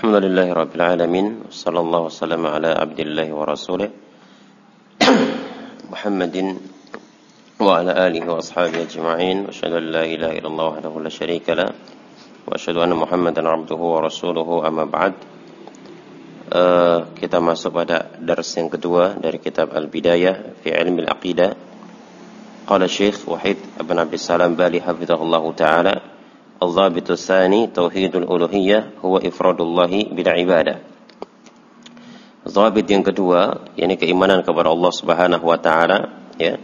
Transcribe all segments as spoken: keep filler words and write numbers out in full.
Alhamdulillahi Rabbil Alamin. Sallallahu wasallam ala abdillahi wa rasulih Muhammadin wa ala alihi wa ashabihi ajma'in. Wa asyhadu an la ilaha illallah wahdahu la syarika lah. Wa asyhadu anna Muhammadan abduhu wa rasuluhu, amma ba'd. uh, Kita masuk pada dars yang kedua dari kitab Al-Bidayah fi Ilmi Al-Aqidah. Qala Syekh Wahid ibn Abdus Salam Bali hafizahullahu ta'ala: al-dhabitu tsani tauhidul uluhiyah huwa ifradullahi bil ibadah. Dhabit yang kedua, yakni keimanan kepada Allah Subhanahu wa taala, ya.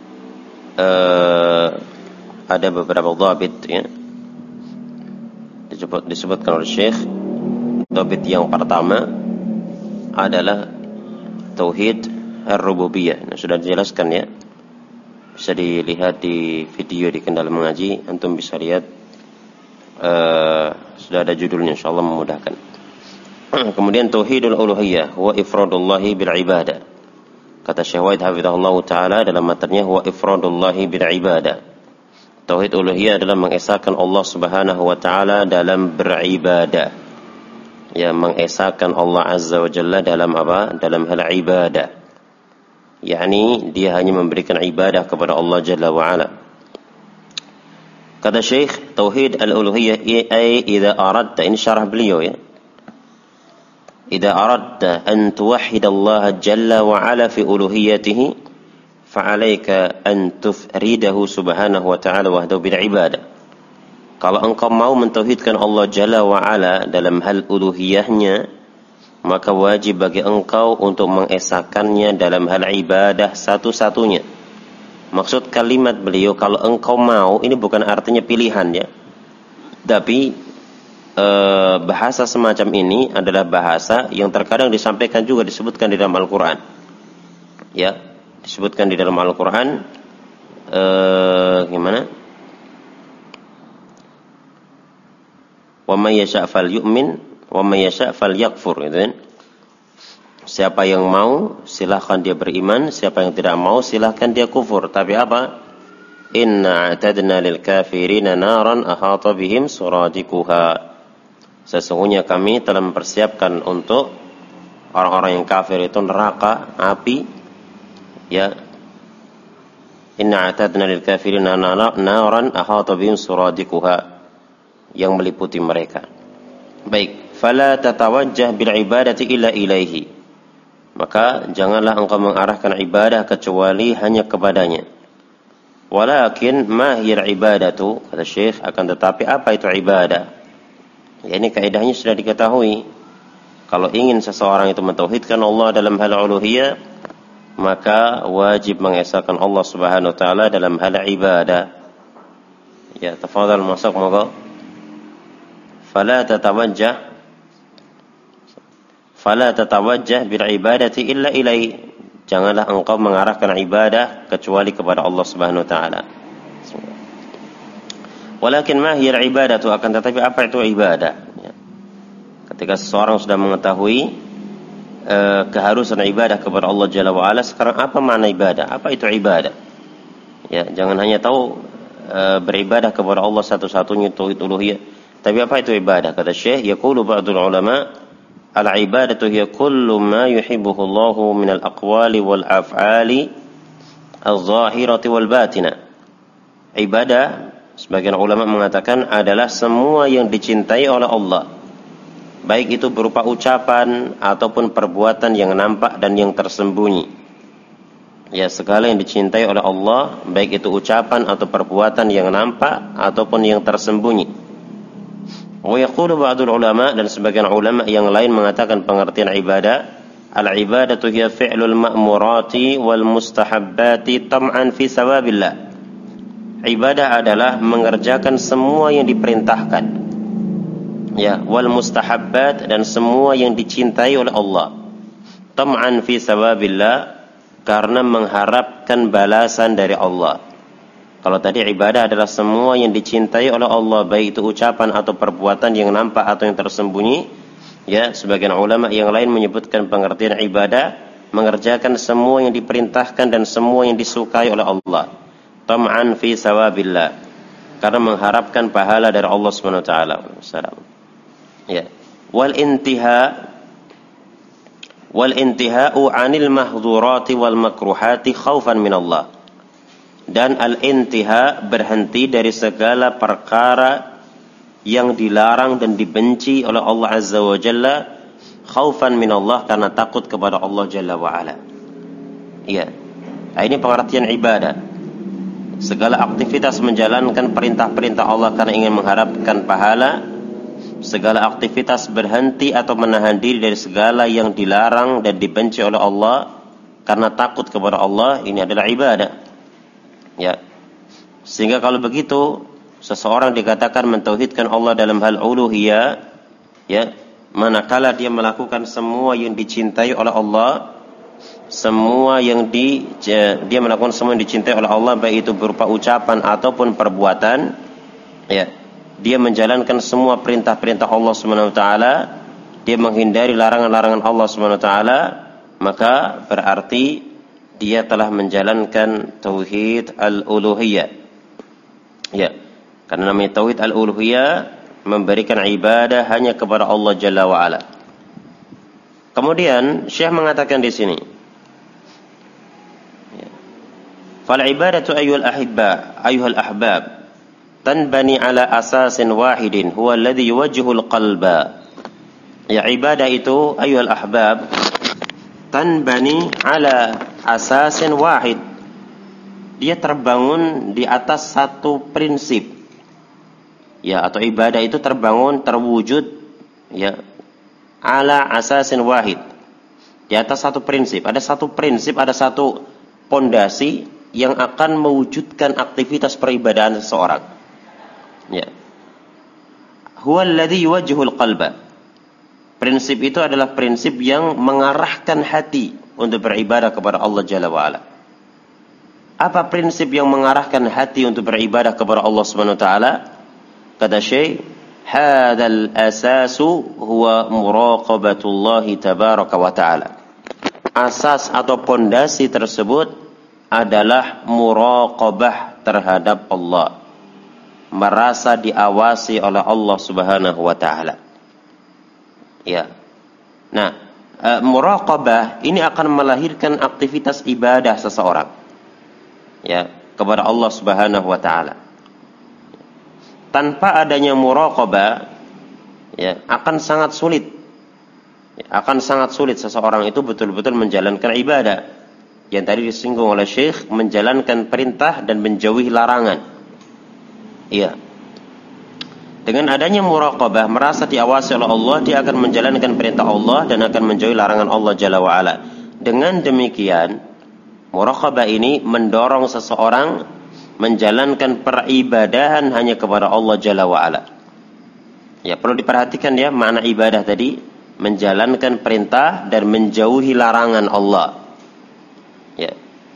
Uh, ada beberapa dhabit, ya. Disebut, disebutkan oleh Syekh. Dhabit yang pertama adalah tauhid ar-rububiyah. Nah, sudah dijelaskan, ya. Bisa dilihat di video di Kendal Mengaji, antum bisa lihat. Uh, sudah ada judulnya, insyaallah memudahkan. Kemudian tauhidul uluhiyah huwa ifradullahi bil ibadah. Kata Syekh Wahid hafizahullah taala dalam matanya, huwa ifradullahi bil ibadah. Tauhid uluhiyah adalah mengesahkan Allah Subhanahu wa taala dalam beribadah. Ya, mengesahkan Allah Azza wa Jalla dalam apa? Dalam hal ibadah. yakni dia hanya memberikan ibadah kepada Allah Jalla wa Ala. Kata Syekh, tauhid al-uluhiyah ay idza aradta, in syarah beliau, ya. Idza aradta an tuwahhid Allah Jalla wa Ala fi uluhiyatihi fa'alaika an tufridahu subhanahu wa ta'ala wahdahu bil ibadah. Kalau engkau mau mentauhidkan Allah Jalla wa Ala dalam hal uluhiyahnya, maka wajib bagi engkau untuk mengesahkannya dalam hal ibadah satu-satunya. Maksud kalimat beliau, kalau engkau mau, ini bukan artinya pilihan, ya. Tapi e, bahasa semacam ini adalah bahasa yang terkadang disampaikan juga, disebutkan di dalam Al-Quran. Ya, disebutkan di dalam Al-Quran. E, gimana? Wa may yasha' fal yu'min wa may yasha' fal yakfur, gitu kan? Siapa yang mau, silahkan dia beriman. Siapa yang tidak mau, silahkan dia kufur. Tapi apa? Inna a'tadna lil kafirina naran ahata bihim suradikuha. Sesungguhnya kami telah mempersiapkan untuk orang-orang yang kafir itu neraka, api. Ya. Inna a'tadna lil kafirina naran ahata bihim suradikuha, yang meliputi mereka. Baik, fala tatawajjah bil ibadati illa ilaihi. Maka janganlah engkau mengarahkan ibadah kecuali hanya kepadanya. Walakin ma hiya ibadatu, kata Syekh, akan tetapi apa itu ibadah? Ya, ini kaidahnya sudah diketahui. Kalau ingin seseorang itu mentauhidkan Allah dalam hal uluhiyah, maka wajib mengesahkan Allah Subhanahu wa taala dalam hal ibadah. Ya, tafadhal masuk moga. Fala tatawajjah Fala tatawajjah bil ibadati illa ilai. Janganlah engkau mengarahkan ibadah kecuali kepada Allah Subhanahu wa taala. Walakin ma hiya ibadatu, akan tetapi apa itu ibadah? Ya. Ketika seseorang sudah mengetahui uh, keharusan ibadah kepada Allah Jalla wa Ala, sekarang apa makna ibadah? Apa itu ibadah? Ya, jangan hanya tahu uh, beribadah kepada Allah satu-satunya, tauhid uluhiyah. Tapi apa itu ibadah? Kata Syekh, yaqulu ba'dul ulama, al-ibadatu hiya kullu ma yuhibbuhu Allahu min al-aqwali wal af'ali al-zahirati wal batina. Ibadah, sebagian ulama mengatakan, adalah semua yang dicintai oleh Allah, baik itu berupa ucapan ataupun perbuatan yang nampak dan yang tersembunyi. Ya, segala yang dicintai oleh Allah, baik itu ucapan atau perbuatan yang nampak ataupun yang tersembunyi. Wa yaqulu ba'dul ulama, dan sebagian ulama yang lain mengatakan pengertian ibadah, al-ibadatu hiya fi'lul ma'murati wal mustahabbati tam'an fi sawabillah. Ibadah adalah mengerjakan semua yang diperintahkan, ya, wal mustahabbat, dan semua yang dicintai oleh Allah, tam'an fi sawabillah, karena mengharapkan balasan dari Allah. Kalau tadi ibadah adalah semua yang dicintai oleh Allah, baik itu ucapan atau perbuatan yang nampak atau yang tersembunyi, ya, sebagian ulama yang lain menyebutkan pengertian ibadah mengerjakan semua yang diperintahkan dan semua yang disukai oleh Allah, tam'an fi sawabillah, karena mengharapkan pahala dari Allah Subhanahu wa taala. Ya. wal intiha wal intihau 'anil mahdhurati wal makruhati khaufan min Allah. Dan al-intiha berhenti dari segala perkara yang dilarang dan dibenci oleh Allah Azza wa Jalla khaufan min Allah, karena takut kepada Allah Jalla wa Ala. Iya. Nah, ini pengertian ibadah. Segala aktivitas menjalankan perintah-perintah Allah karena ingin mengharapkan pahala. Segala aktivitas berhenti atau menahan diri dari segala yang dilarang dan dibenci oleh Allah karena takut kepada Allah, ini adalah ibadah. Ya. Sehingga kalau begitu seseorang dikatakan mentauhidkan Allah dalam hal uluhiyah, ya, manakala dia melakukan semua yang dicintai oleh Allah, semua yang di dia melakukan semua yang dicintai oleh Allah, baik itu berupa ucapan ataupun perbuatan, ya, dia menjalankan semua perintah-perintah Allah Subhanahu wa taala, dia menghindari larangan-larangan Allah Subhanahu wa taala, maka berarti dia telah menjalankan tauhid al-uluhiyah. Ya, karena namanya tauhid al-uluhiyah, memberikan ibadah hanya kepada Allah Jalla wa Ala. Kemudian Syekh mengatakan di sini, fal ibadatu ayyuhal ahibba ayyuhal ahbab tanbani ala asasin wahidin huwa alladhi yuwajjihul qalba. Ya, ibadah itu ayyuhal ahbab tanbani ala asasin wahid, dia terbangun di atas satu prinsip, ya, atau ibadah itu terbangun, terwujud, ya, ala asasin wahid, di atas satu prinsip. Ada satu prinsip, ada satu pondasi yang akan mewujudkan aktivitas peribadahan seseorang, ya. Huwa alladhi yuwajjihul qalba. Prinsip itu adalah prinsip yang mengarahkan hati untuk beribadah kepada Allah Jalla wa'ala. Apa prinsip yang mengarahkan hati untuk beribadah kepada Allah Subhanahu wa ta'ala? Kata Syekh, hadal asasu huwa muraqabatullahi tabaraka wa ta'ala. Asas atau pondasi tersebut adalah muraqabah terhadap Allah, merasa diawasi oleh Allah Subhanahu wa ta'ala. Ya. Nah, uh, muraqabah ini akan melahirkan aktivitas ibadah seseorang, ya, kepada Allah Subhanahu wa taala. Tanpa adanya muraqabah, ya, akan sangat sulit. Ya, akan sangat sulit seseorang itu betul-betul menjalankan ibadah. Yang tadi disinggung oleh Syekh, menjalankan perintah dan menjauhi larangan. Iya. Dengan adanya muraqabah, merasa diawasi oleh Allah, dia akan menjalankan perintah Allah dan akan menjauhi larangan Allah Jalla wa'ala. Dengan demikian, muraqabah ini mendorong seseorang menjalankan peribadahan hanya kepada Allah Jalla wa'ala. Ya, perlu diperhatikan ya, makna ibadah tadi, menjalankan perintah dan menjauhi larangan Allah. Ya.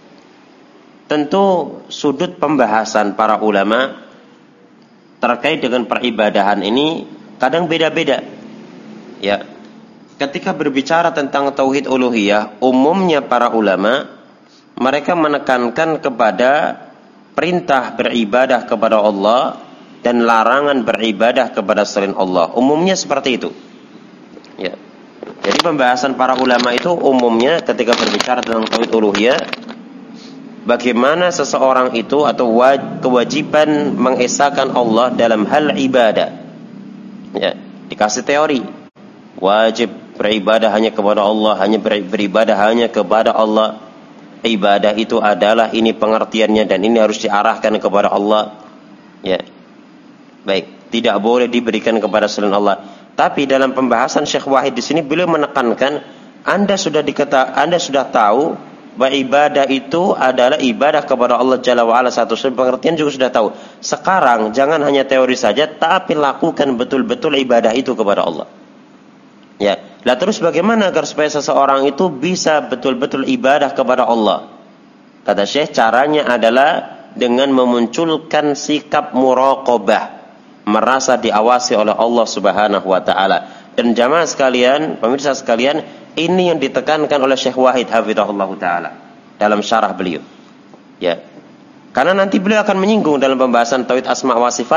Tentu sudut pembahasan para ulama terkait dengan peribadahan ini kadang beda-beda. Ya. Ketika berbicara tentang tauhid uluhiyah, umumnya para ulama mereka menekankan kepada perintah beribadah kepada Allah dan larangan beribadah kepada selain Allah. Umumnya seperti itu. Ya. Jadi pembahasan para ulama itu umumnya ketika berbicara tentang tauhid uluhiyah, bagaimana seseorang itu atau kewajiban mengesahkan Allah dalam hal ibadah. Ya, dikasih teori. Wajib beribadah hanya kepada Allah, hanya beribadah hanya kepada Allah. Ibadah itu adalah ini pengertiannya dan ini harus diarahkan kepada Allah. Ya. Baik, tidak boleh diberikan kepada selain Allah. Tapi dalam pembahasan Syekh Wahid di sini beliau menekankan, Anda sudah dikata, Anda sudah tahu bahwa ibadah itu adalah ibadah kepada Allah Jalla wa'ala, satu pengertian juga sudah tahu. Sekarang jangan hanya teori saja, tapi lakukan betul-betul ibadah itu kepada Allah. Ya, lah terus bagaimana agar supaya seseorang itu bisa betul-betul ibadah kepada Allah? Kata Syekh, caranya adalah dengan memunculkan sikap muraqabah, merasa diawasi oleh Allah Subhanahu wa taala. Dan jamaah sekalian, pemirsa sekalian, ini yang ditekankan oleh Syekh Wahid hafizahullah taala dalam syarah beliau. Ya. Karena nanti beliau akan menyinggung dalam pembahasan tauhid asma wa sifat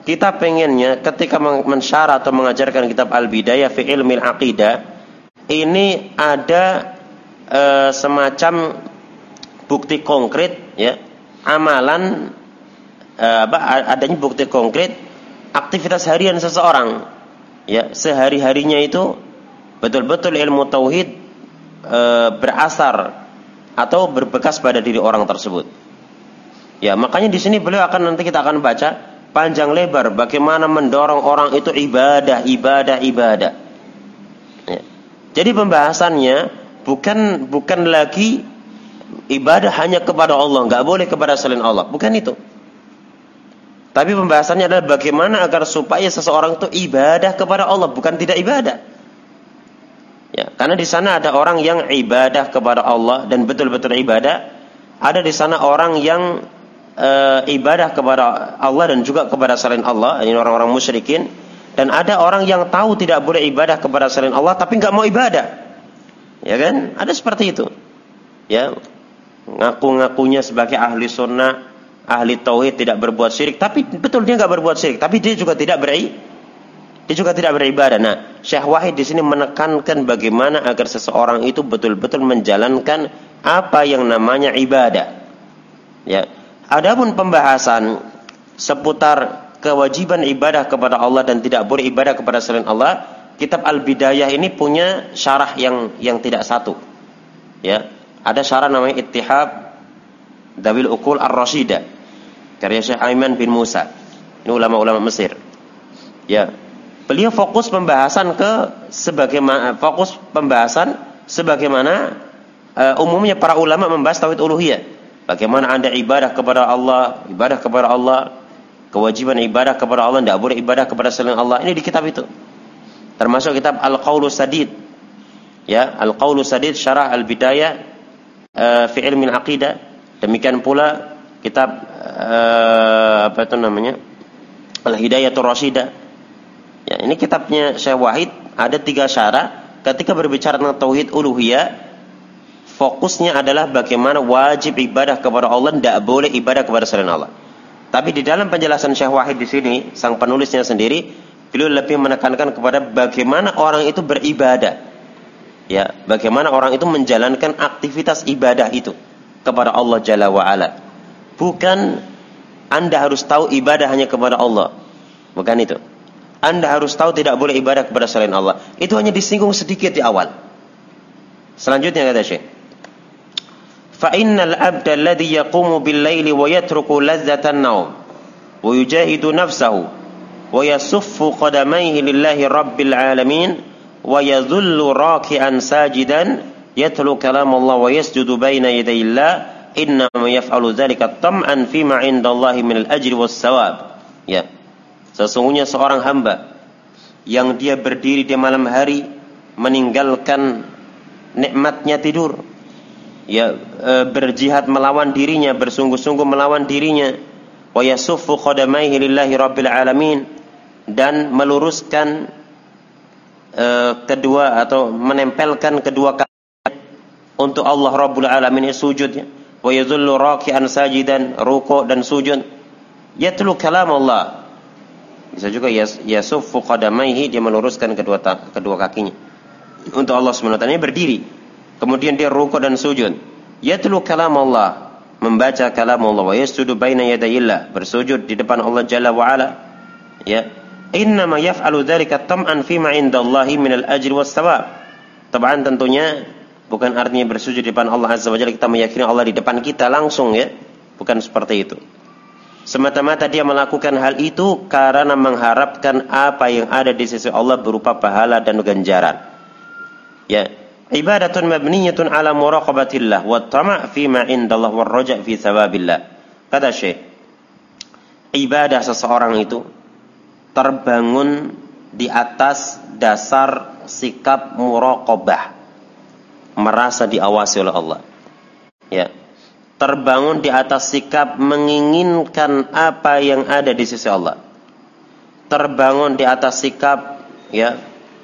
kita pengennya ketika mensyarah atau mengajarkan kitab Al-Bidayah fi Ilmil Aqidah, ini ada e, semacam bukti konkret, ya, amalan, e, apa, adanya bukti konkret aktivitas harian seseorang, ya, sehari-harinya itu betul-betul ilmu tauhid e, berasar atau berbekas pada diri orang tersebut. Ya, makanya di sini beliau akan, nanti kita akan baca panjang lebar bagaimana mendorong orang itu ibadah, ibadah, ibadah. Ya. Jadi pembahasannya bukan bukan lagi ibadah hanya kepada Allah, nggak boleh kepada selain Allah, bukan itu. Tapi pembahasannya adalah bagaimana agar supaya seseorang itu ibadah kepada Allah, bukan tidak ibadah. Ya, karena di sana ada orang yang ibadah kepada Allah dan betul-betul ibadah, ada di sana orang yang E, ibadah kepada Allah dan juga kepada selain Allah, ini orang-orang musyrikin. Dan ada orang yang tahu tidak boleh ibadah kepada selain Allah tapi nggak mau ibadah, ya kan? Ada seperti itu, ya, ngaku-ngakunya sebagai ahli sunnah, ahli tauhid, tidak berbuat syirik, tapi betul dia nggak berbuat syirik, tapi dia juga tidak beri, dia juga tidak beribadah. Nah, Syekh Wahid di sini menekankan bagaimana agar seseorang itu betul-betul menjalankan apa yang namanya ibadah, ya. Adapun pembahasan seputar kewajiban ibadah kepada Allah dan tidak boleh ibadah kepada selain Allah, kitab Al-Bidayah ini punya syarah yang yang tidak satu. Ya, ada syarah namanya Ittihab Dawil Uqul Ar-Rasyidah karya Syekh Aiman bin Musa. Ini ulama-ulama Mesir. Ya, beliau fokus pembahasan ke sebagaimana fokus pembahasan sebagaimana uh, umumnya para ulama membahas tauhid uluhiyah. Bagaimana Anda ibadah kepada Allah, ibadah kepada Allah, kewajiban ibadah kepada Allah, tidak boleh ibadah kepada selain Allah. Ini di kitab itu. Termasuk kitab Al-Qaulus Sadid. Ya, Al-Qaulus Sadid syarah Al-Bidayah uh, fi Ilmil Aqidah. Demikian pula kitab uh, apa itu namanya? Al-Hidayatul Rasyidah. Ya, ini kitabnya Syekh Wahid, ada tiga syarah. Ketika berbicara tentang tauhid uluhiyah, fokusnya adalah bagaimana wajib ibadah kepada Allah, tidak boleh ibadah kepada selain Allah. Tapi di dalam penjelasan Syekh Wahid di sini, sang penulisnya sendiri, beliau lebih menekankan kepada bagaimana orang itu beribadah. Ya, bagaimana orang itu menjalankan aktivitas ibadah itu kepada Allah Jalla wa Ala. Bukan Anda harus tahu ibadah hanya kepada Allah. Bukan itu. Anda harus tahu tidak boleh ibadah kepada selain Allah. Itu hanya disinggung sedikit di awal. Selanjutnya kata Syekh, فَإِنَّ الْعَبْدَ الَّذِي يَقُومُ بِاللَّيْلِ وَيَتْرُكُ لَذَّةَ النَّوْمِ وَيُجَاهِدُ نَفْسَهُ وَيَصُفُّ قَدَمَيْهِ لِلَّهِ رَبِّ الْعَالَمِينَ وَيَظُلُّ رَاكِعًا سَاجِدًا يَتْلُو كَلَامَ اللَّهِ وَيَسْجُدُ بَيْنَ يَدَيِ اللَّهِ إِنَّمَا يَفْعَلُ ذَلِكَ طَمْعًا فِيمَا عِندَ اللَّهِ مِنَ الْأَجْرِ وَالثَّوَابِ. Ya, sesungguhnya seorang hamba yang dia berdiri di malam hari meninggalkan nikmatnya tidur, ya, e, berjihad melawan dirinya, bersungguh-sungguh melawan dirinya, wa yasuffu qadamaihi lillahi rabbil alamin, dan meluruskan e, kedua atau menempelkan kedua kaki untuk Allah Rabbul Alamin, sujud, wa yazullu raki'an sajidan, ruku' dan sujud, yatlu kalam Allah. Bisa juga yasuffu qadamaihi, dia meluruskan kedua kedua kakinya untuk Allah Subhanahu wa taala, berdiri. Kemudian dia rukuk dan sujud. Yatlu kalam Allah, membaca kalam Allah, wa yasjudu baina yadayillah, bersujud di depan Allah Jalla wa Ala. Ya, innama yaf'alu dzalika tam'an fima 'indallahi minal ajri was thawab. Taban, tentunya bukan artinya bersujud di depan Allah Azza wa Jalla kita meyakini Allah di depan kita langsung, ya. Bukan seperti itu. Semata-mata dia melakukan hal itu karena mengharapkan apa yang ada di sisi Allah berupa pahala dan ganjaran. Ya, ibadatun mabniyatun ala muraqabatillah wa tama' fi ma indallah wa raja' fi thawabillah. Kata Syekh, ibadah seseorang itu terbangun di atas dasar sikap muraqabah, merasa diawasi oleh Allah. Ya, terbangun di atas sikap menginginkan apa yang ada di sisi Allah. Terbangun di atas sikap, ya,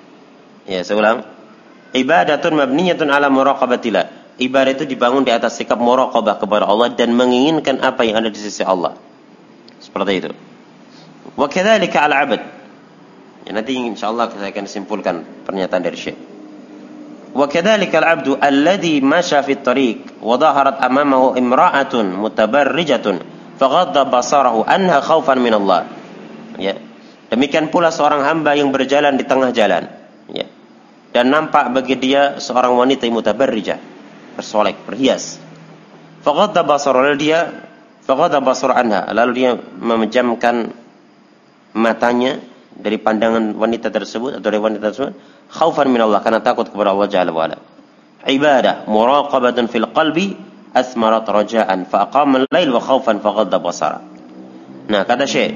ya saya ulang, ibadatun mabniyatun ala muraqabatillah. Ibadah itu dibangun di atas sikap muraqabah kepada Allah dan menginginkan apa yang ada di sisi Allah. Seperti itu. Wa kadzalika al-'abd. Ya, nanti insyaallah saya akan simpulkan pernyataan dari Syekh. Wa kadzalika al-'abdu alladhi masha fi at-tariq wa dhaharat amamahu imra'atun mutabarrijatun faghadda basarahu anha khaufan min Allah. Ya. Demikian pula seorang hamba yang berjalan di tengah jalan, ya. Dan nampak bagi dia seorang wanita yang mutabarrijah, bersolek, berhias. Faghadda basarahu, dia faghadda basar anha, lalu dia memejamkan matanya dari pandangan wanita tersebut atau dari wanita tersebut, khaufan min Allah, karena takut kepada Allah Jalla wa ala. Ibadah muraqabatun fil qalbi asmarat raja'an fa aqama al-lail wa khaufan faghadda basara. Nah, kata Syekh,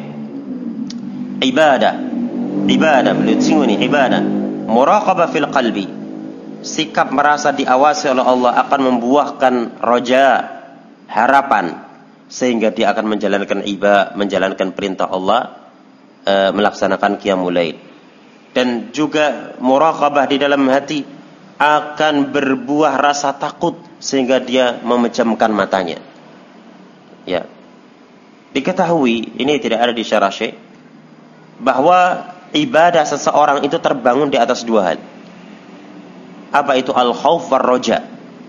ibadah ibadah beliau singgung ini, ibadah muraqabah fil qalbi, sikap merasa diawasi oleh Allah akan membuahkan raja, harapan, sehingga dia akan menjalankan ibadah, menjalankan perintah Allah, e, melaksanakan qiyamul lail. Dan juga muraqabah di dalam hati akan berbuah rasa takut sehingga dia memejamkan matanya. Ya. Diketahui, ini tidak ada di syarah Syekh, bahwa ibadah seseorang itu terbangun di atas dua hal. Apa itu? Al-khauf war roja.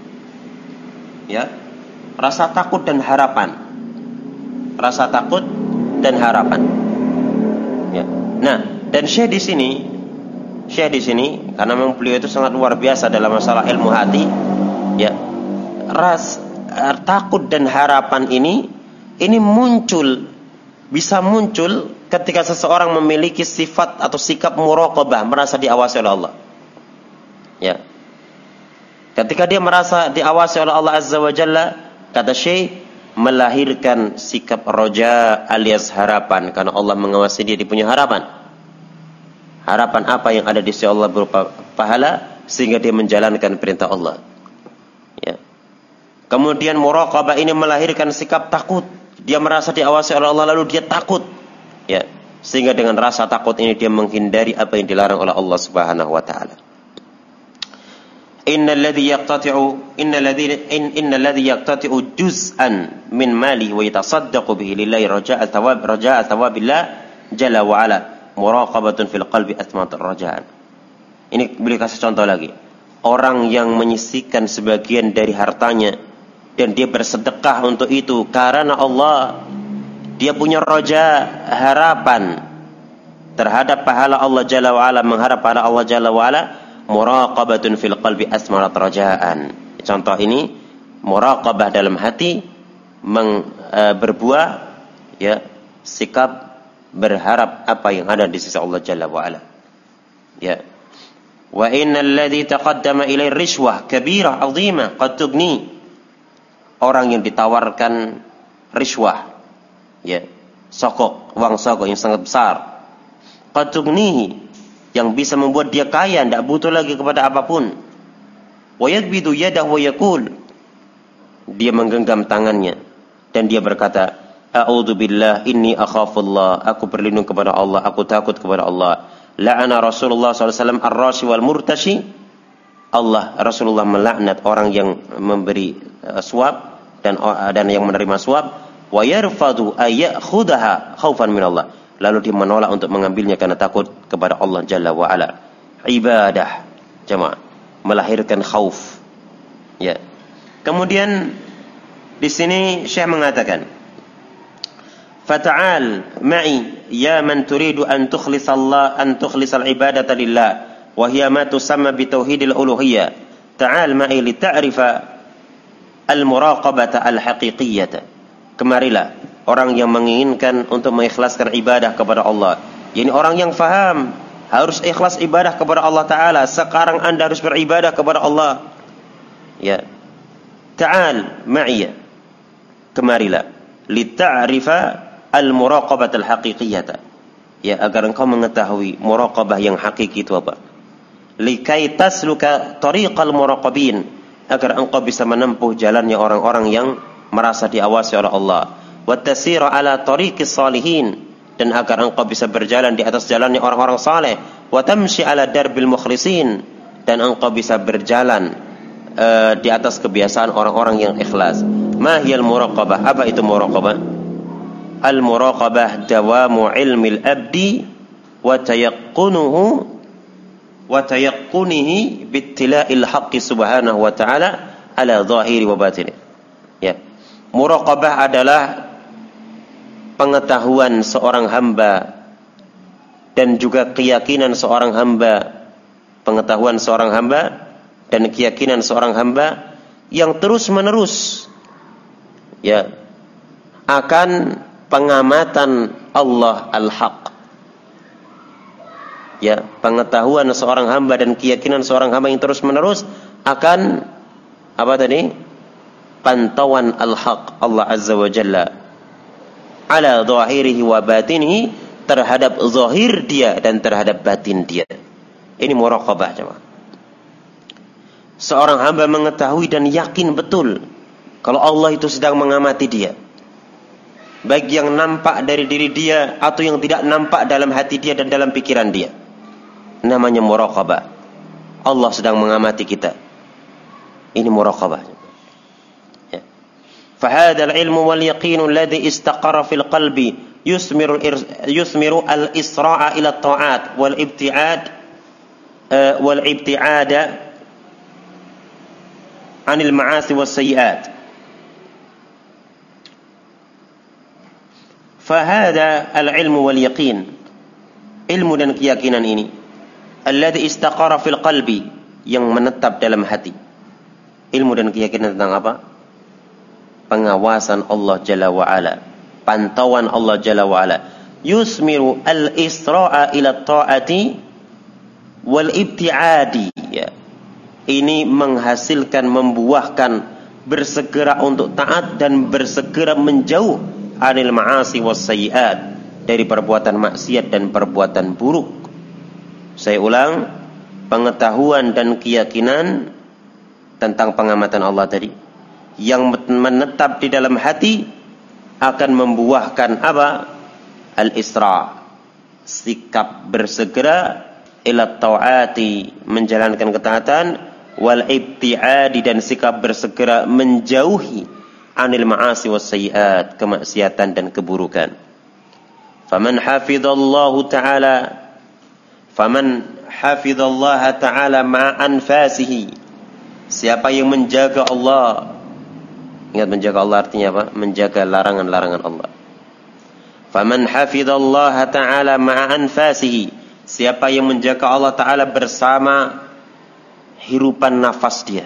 Ya. Rasa takut dan harapan. Rasa takut dan harapan. Ya. Nah, dan Syekh di sini, Syekh di sini karena memang beliau itu sangat luar biasa dalam masalah ilmu hati, ya. Ras er, takut dan harapan ini ini muncul, bisa muncul ketika seseorang memiliki sifat atau sikap muraqabah, merasa diawasi oleh Allah. Ya. Ketika dia merasa diawasi oleh Allah Azza wa Jalla, kata Syekh, melahirkan sikap roja alias harapan, karena Allah mengawasi dia, dia punya harapan. Harapan apa yang ada di sisi Allah berupa pahala, sehingga dia menjalankan perintah Allah. Ya. Kemudian muraqabah ini melahirkan sikap takut. Dia merasa diawasi oleh Allah lalu dia takut. Ya. Sehingga dengan rasa takut ini dia menghindari apa yang dilarang oleh Allah Subhanahu wa taala. Innal ladzi yaqtati'u innal ladzi innal ladzi yaqtati'u juz'an min mali wa yatasaddaqu bihi lillahi raja'a thawab raja'a thawabillah jalla wa ala muraqabatun fil qalbi athmat raja'an. Ini boleh kasih contoh lagi. Orang yang menyisihkan sebagian dari hartanya dan dia bersedekah untuk itu karena Allah, dia punya raja, harapan terhadap pahala Allah Jalla wa ala, mengharap pahala Allah Jalla wa ala, muraqabatun fil qalbi asmarat raja'an. Contoh ini muraqabah dalam hati meng, e, berbuah ya sikap berharap apa yang ada di sisi Allah Jalla wa ala. Ya. Wa innal ladzi taqaddama ilai rishwah kabirah 'azimah qad tugni. Orang yang ditawarkan rishwah, ya, sokok, uang sokok yang sangat besar, qad tugnihi, yang bisa membuat dia kaya, tidak butuh lagi kepada apapun. Wa yadbidu yadahu wa yaqul, dia menggenggam tangannya dan dia berkata, a'udzu billah inni akhafullah, aku berlindung kepada Allah, aku takut kepada Allah. La'ana Rasulullah sallallahu alaihi wasallam ar-rashi wal murtashi, Allah Rasulullah melaknat orang yang memberi uh, suap dan uh, dan yang menerima suap. Wa yarfadu ay ya'khudaha khaufan min Allah, lalu dia menolak untuk mengambilnya karena takut kepada Allah Jalla wa ala. Ibadah jemaah melahirkan khauf. Ya. Kemudian di sini Syekh mengatakan, fata'al ma'i ya man turidu an tukhlis Allah an tukhlisal ibadata lillah wa hiya ma tusamma bi tauhidil uluhiyyah. Ta'al ma'i li ta'rifa al-muraqabata al-haqiqiyyah. Kemarilah orang yang menginginkan untuk mengikhlaskan ibadah kepada Allah. Ini orang yang faham harus ikhlas ibadah kepada Allah Ta'ala. Sekarang anda harus beribadah kepada Allah. Ya. Ta'al ma'iya, kemarilah li ta'rifa al-muraqabah al-haqiqiyyah. Ya, agar engkau mengetahui muraqabah yang hakiki itu apa. Likai tasluka tariqal muraqabin, agar engkau bisa menempuh jalannya orang-orang yang merasa diawasi oleh Allah. Wa tasira ala tariqis salihin, dan agar engkau bisa berjalan di atas jalannya orang-orang saleh. Wa tamshi ala darbil mukhlisin, dan engkau bisa berjalan uh, di atas kebiasaan orang-orang yang ikhlas. Ma hiyal muraqabah? Apa itu muraqabah? al-muraqabah dawamu ilmil abdi wa tayaqqunuhu wa tayaqqunihi bittila'il haqqi subhanahu wa ta'ala ala zahiri wa batini. Ya. Muraqabah adalah pengetahuan seorang hamba dan juga keyakinan seorang hamba, pengetahuan seorang hamba dan keyakinan seorang hamba yang terus-menerus ya akan pengamatan Allah al-haq. Ya, pengetahuan seorang hamba dan keyakinan seorang hamba yang terus-menerus akan apa tadi? Pantauan al-haq Allah Azza wa Jalla ala zahirihi wa batinihi, terhadap zahir dia dan terhadap batin dia. Ini muraqabah jemaah. Seorang hamba mengetahui dan yakin betul kalau Allah itu sedang mengamati dia, baik yang nampak dari diri dia atau yang tidak nampak dalam hati dia dan dalam pikiran dia. Namanya muraqabah. Allah sedang mengamati kita. Ini muraqabah. فهذا العلم واليقين الذي استقر في القلب يثمر يثمر الإسراع إلى الطاعات والابتعاد والابتعاد عن المعاصي والسيئات. فهذا العلم واليقين, ilmu dan keyakinan ini, الذي استقر في القلب, yang menetap dalam hati. Ilmu dan keyakinan tentang apa? Pengawasan Allah Jalla wa'ala, pantauan Allah Jalla wa'ala. Yusmiru al-isra'a ila ta'ati wal ibti'adi, ya. Ini menghasilkan, membuahkan bersegera untuk taat dan bersegera menjauh anil ma'asi was sayyi'at, dari perbuatan maksiat dan perbuatan buruk. Saya ulang, pengetahuan dan keyakinan tentang pengamatan Allah tadi yang menetap di dalam hati akan membuahkan apa? Al-isra', sikap bersegera, ila ta'ati, menjalankan ketaatan, wal ibti'adi, dan sikap bersegera menjauhi anil ma'asi was sayyi'at, kemaksiatan dan keburukan. Faman hafidhallahu ta'ala faman hafidhallaha ta'ala ma'anfasihi, siapa yang menjaga Allah. Ingat, menjaga Allah artinya apa? Menjaga larangan-larangan Allah. Faman hafidhallaha ta'ala ma'a anfasihi, siapa yang menjaga Allah Ta'ala bersama hirupan nafas dia.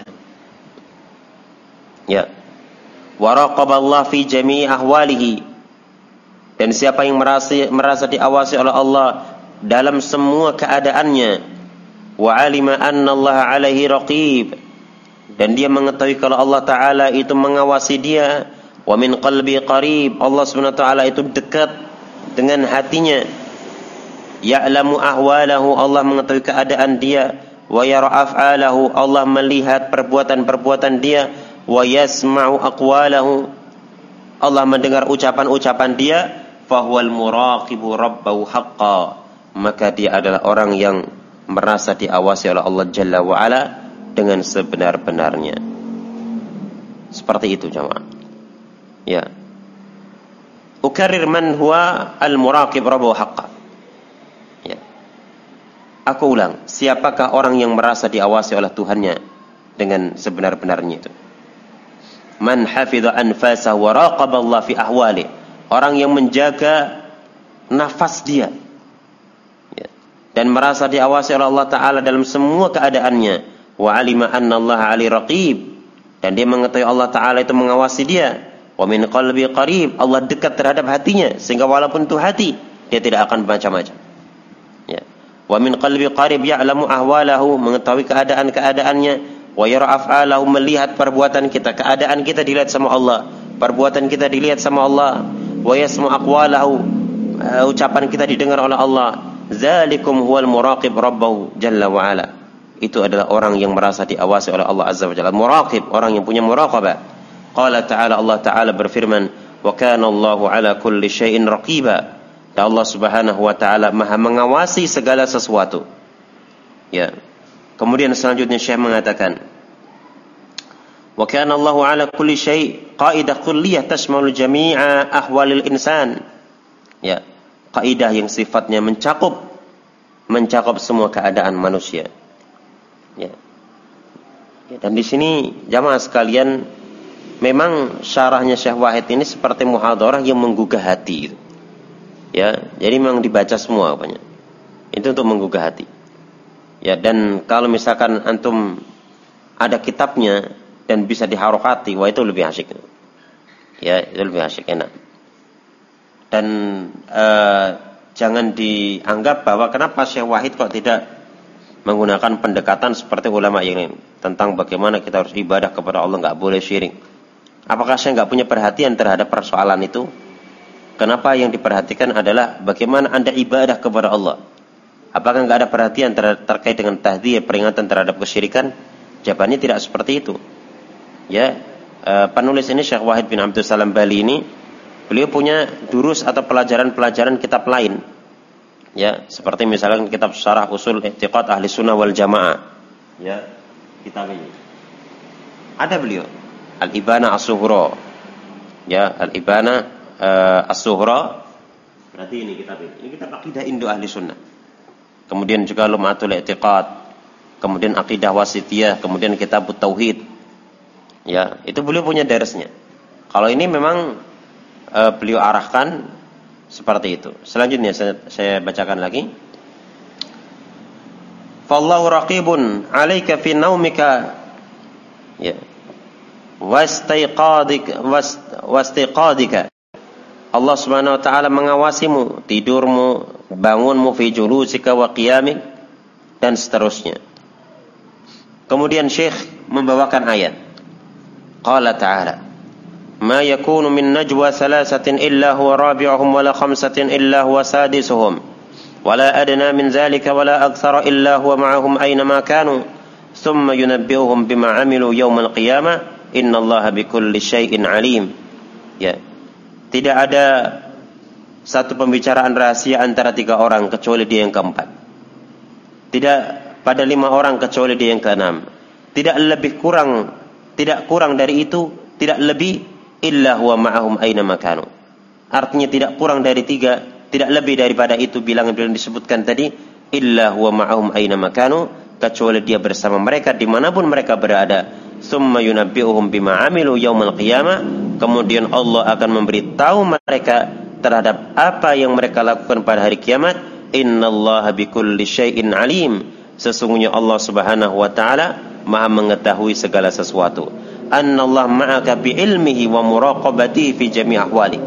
Ya. Wa raqaballah fi jami'i ahwalihi, dan siapa yang merasa, merasa diawasi oleh Allah dalam semua keadaannya. Wa alima anna Allah alaihi raqib, dan dia mengetahui kalau Allah Ta'ala itu mengawasi dia. Wa min qalbi qarib, Allah Subhanahu wa Ta'ala itu dekat dengan hatinya. Ya'lamu ahwalahu, Allah mengetahui keadaan dia. Wa yara af'alahu, Allah melihat perbuatan-perbuatan dia. Wa yasma'u aqwalahu, Allah mendengar ucapan-ucapan dia. Fahuwal muraqibu rabbahu haqqa, maka dia adalah orang yang merasa diawasi oleh Allah Jalla wa Ala dengan sebenar-benarnya. Seperti itu jemaah. Ya. Ukarrir man huwa al-muraqib rabbahu haqqa. Ya. Aku ulang, siapakah orang yang merasa diawasi oleh Tuhannya dengan sebenar-benarnya itu? Man hafidha anfasahu wa raqaballah fi ahwali, orang yang menjaga nafas dia, ya, dan merasa diawasi oleh Allah Ta'ala dalam semua keadaannya. Wa alima anna Allah ali raqib, dan dia mengetahui Allah Ta'ala itu mengawasi dia. Wa min qalbi qarib, Allah dekat terhadap hatinya, sehingga walaupun itu hati, dia tidak akan macam-macam. Ya. Wa min qalbi qarib ya'lamu ahwalahu, mengetahui keadaan-keadaannya. Wa yara af'alahu, melihat perbuatan kita, keadaan kita dilihat sama Allah, perbuatan kita dilihat sama Allah. Wa yasmu aqwalahu, ucapan kita didengar oleh Allah. Zalikum huwal muraqib rabbahu jalla wa ala, itu adalah orang yang merasa diawasi oleh Allah Azza wa Jalla. Muraqib, orang yang punya muraqabah. Qala ta'ala, Allah Ta'ala berfirman, wa kana Allahu ala kulli syai'in raqiba, dan Allah Subhanahu wa Ta'ala maha mengawasi segala sesuatu. Ya. Kemudian selanjutnya Syekh mengatakan, Wa kana Allahu ala kulli syai' qaidah kulliyah tashmalu jami'a ahwalil insan. Ya, kaidah yang sifatnya mencakup mencakup semua keadaan manusia. Ya. Ya, dan di sini jamaah sekalian, memang syarahnya Syekh Wahid ini seperti muhadharah yang menggugah hati. Ya, jadi memang dibaca semua apanya. Itu untuk menggugah hati. Ya, dan kalau misalkan antum ada kitabnya dan bisa diharokati, wah itu lebih asyik. Ya, itu lebih asyik, enak. Dan uh, jangan dianggap bahwa kenapa Syekh Wahid kok tidak menggunakan pendekatan seperti ulama yang lain tentang bagaimana kita harus ibadah kepada Allah, nggak boleh syirik. Apakah saya nggak punya perhatian terhadap persoalan itu? Kenapa yang diperhatikan adalah bagaimana Anda ibadah kepada Allah? Apakah nggak ada perhatian ter- terkait dengan tahdzir, peringatan terhadap kesyirikan? Jawabannya tidak seperti itu. Ya, uh, penulis ini Syekh Wahid bin Abdul Salam Bali ini, beliau punya durus atau pelajaran-pelajaran kitab lain. Ya, seperti misalnya kitab Syarah Usul I'tiqad Ahli Sunnah wal Jamaah. Ya, kitab ini. Ada beliau Al-Ibana As-Sughra. Ya, Al-Ibana uh, As-Sughra. Berarti ini kitab ini. Ini kitab akidah Indo Ahli Sunnah. Kemudian juga Lum'atul I'tiqad. Kemudian Aqidah Wasitiyah, kemudian Kitab Tauhid. Ya, itu beliau punya darsnya. Kalau ini memang uh, beliau arahkan seperti itu. Selanjutnya saya, saya bacakan lagi. Fallahu raqibun 'alaika fi naumika. Ya. Wastaiqadika wastaiqadika. Allah Subhanahu wa taala mengawasimu, tidurmu, bangunmu, fi julusika wa qiyamik, dan seterusnya. Kemudian Syekh membawakan ayat. Qala ta'ala, ma yakunu min najwa thalathatin illa huwa rabi'uhum wala khamsatin illa huwa sadisuhum wala adna min zalika wala akthara illa huwa ma'ahum aynama kanu thumma yunabbi'uhum bima 'amilu yawmal qiyamah innallaha bikulli syai'in 'alim. Ya. Tidak ada satu pembicaraan rahasia antara tiga orang kecuali dia yang keempat. Tidak pada lima orang kecuali dia yang keenam. Tidak lebih kurang Tidak kurang dari itu, tidak lebih, illa huwa ma'ahum aina makanu. Artinya tidak kurang dari tiga, tidak lebih daripada itu bilangan-bilangan disebutkan tadi, illa huwa ma'ahum aina makanu, kecuali dia bersama mereka dimanapun mereka berada. Summa yunabbi'uhum bima 'amilu yaumal qiyamah, kemudian Allah akan memberitahu mereka terhadap apa yang mereka lakukan pada hari kiamat. Innallaha bikulli syai'in 'alim. Sesungguhnya Allah Subhanahu wa taala Maha mengetahui segala sesuatu. Annallahu ma'aka bi'ilmihi wa muraqabatihi fi jami' ahwali.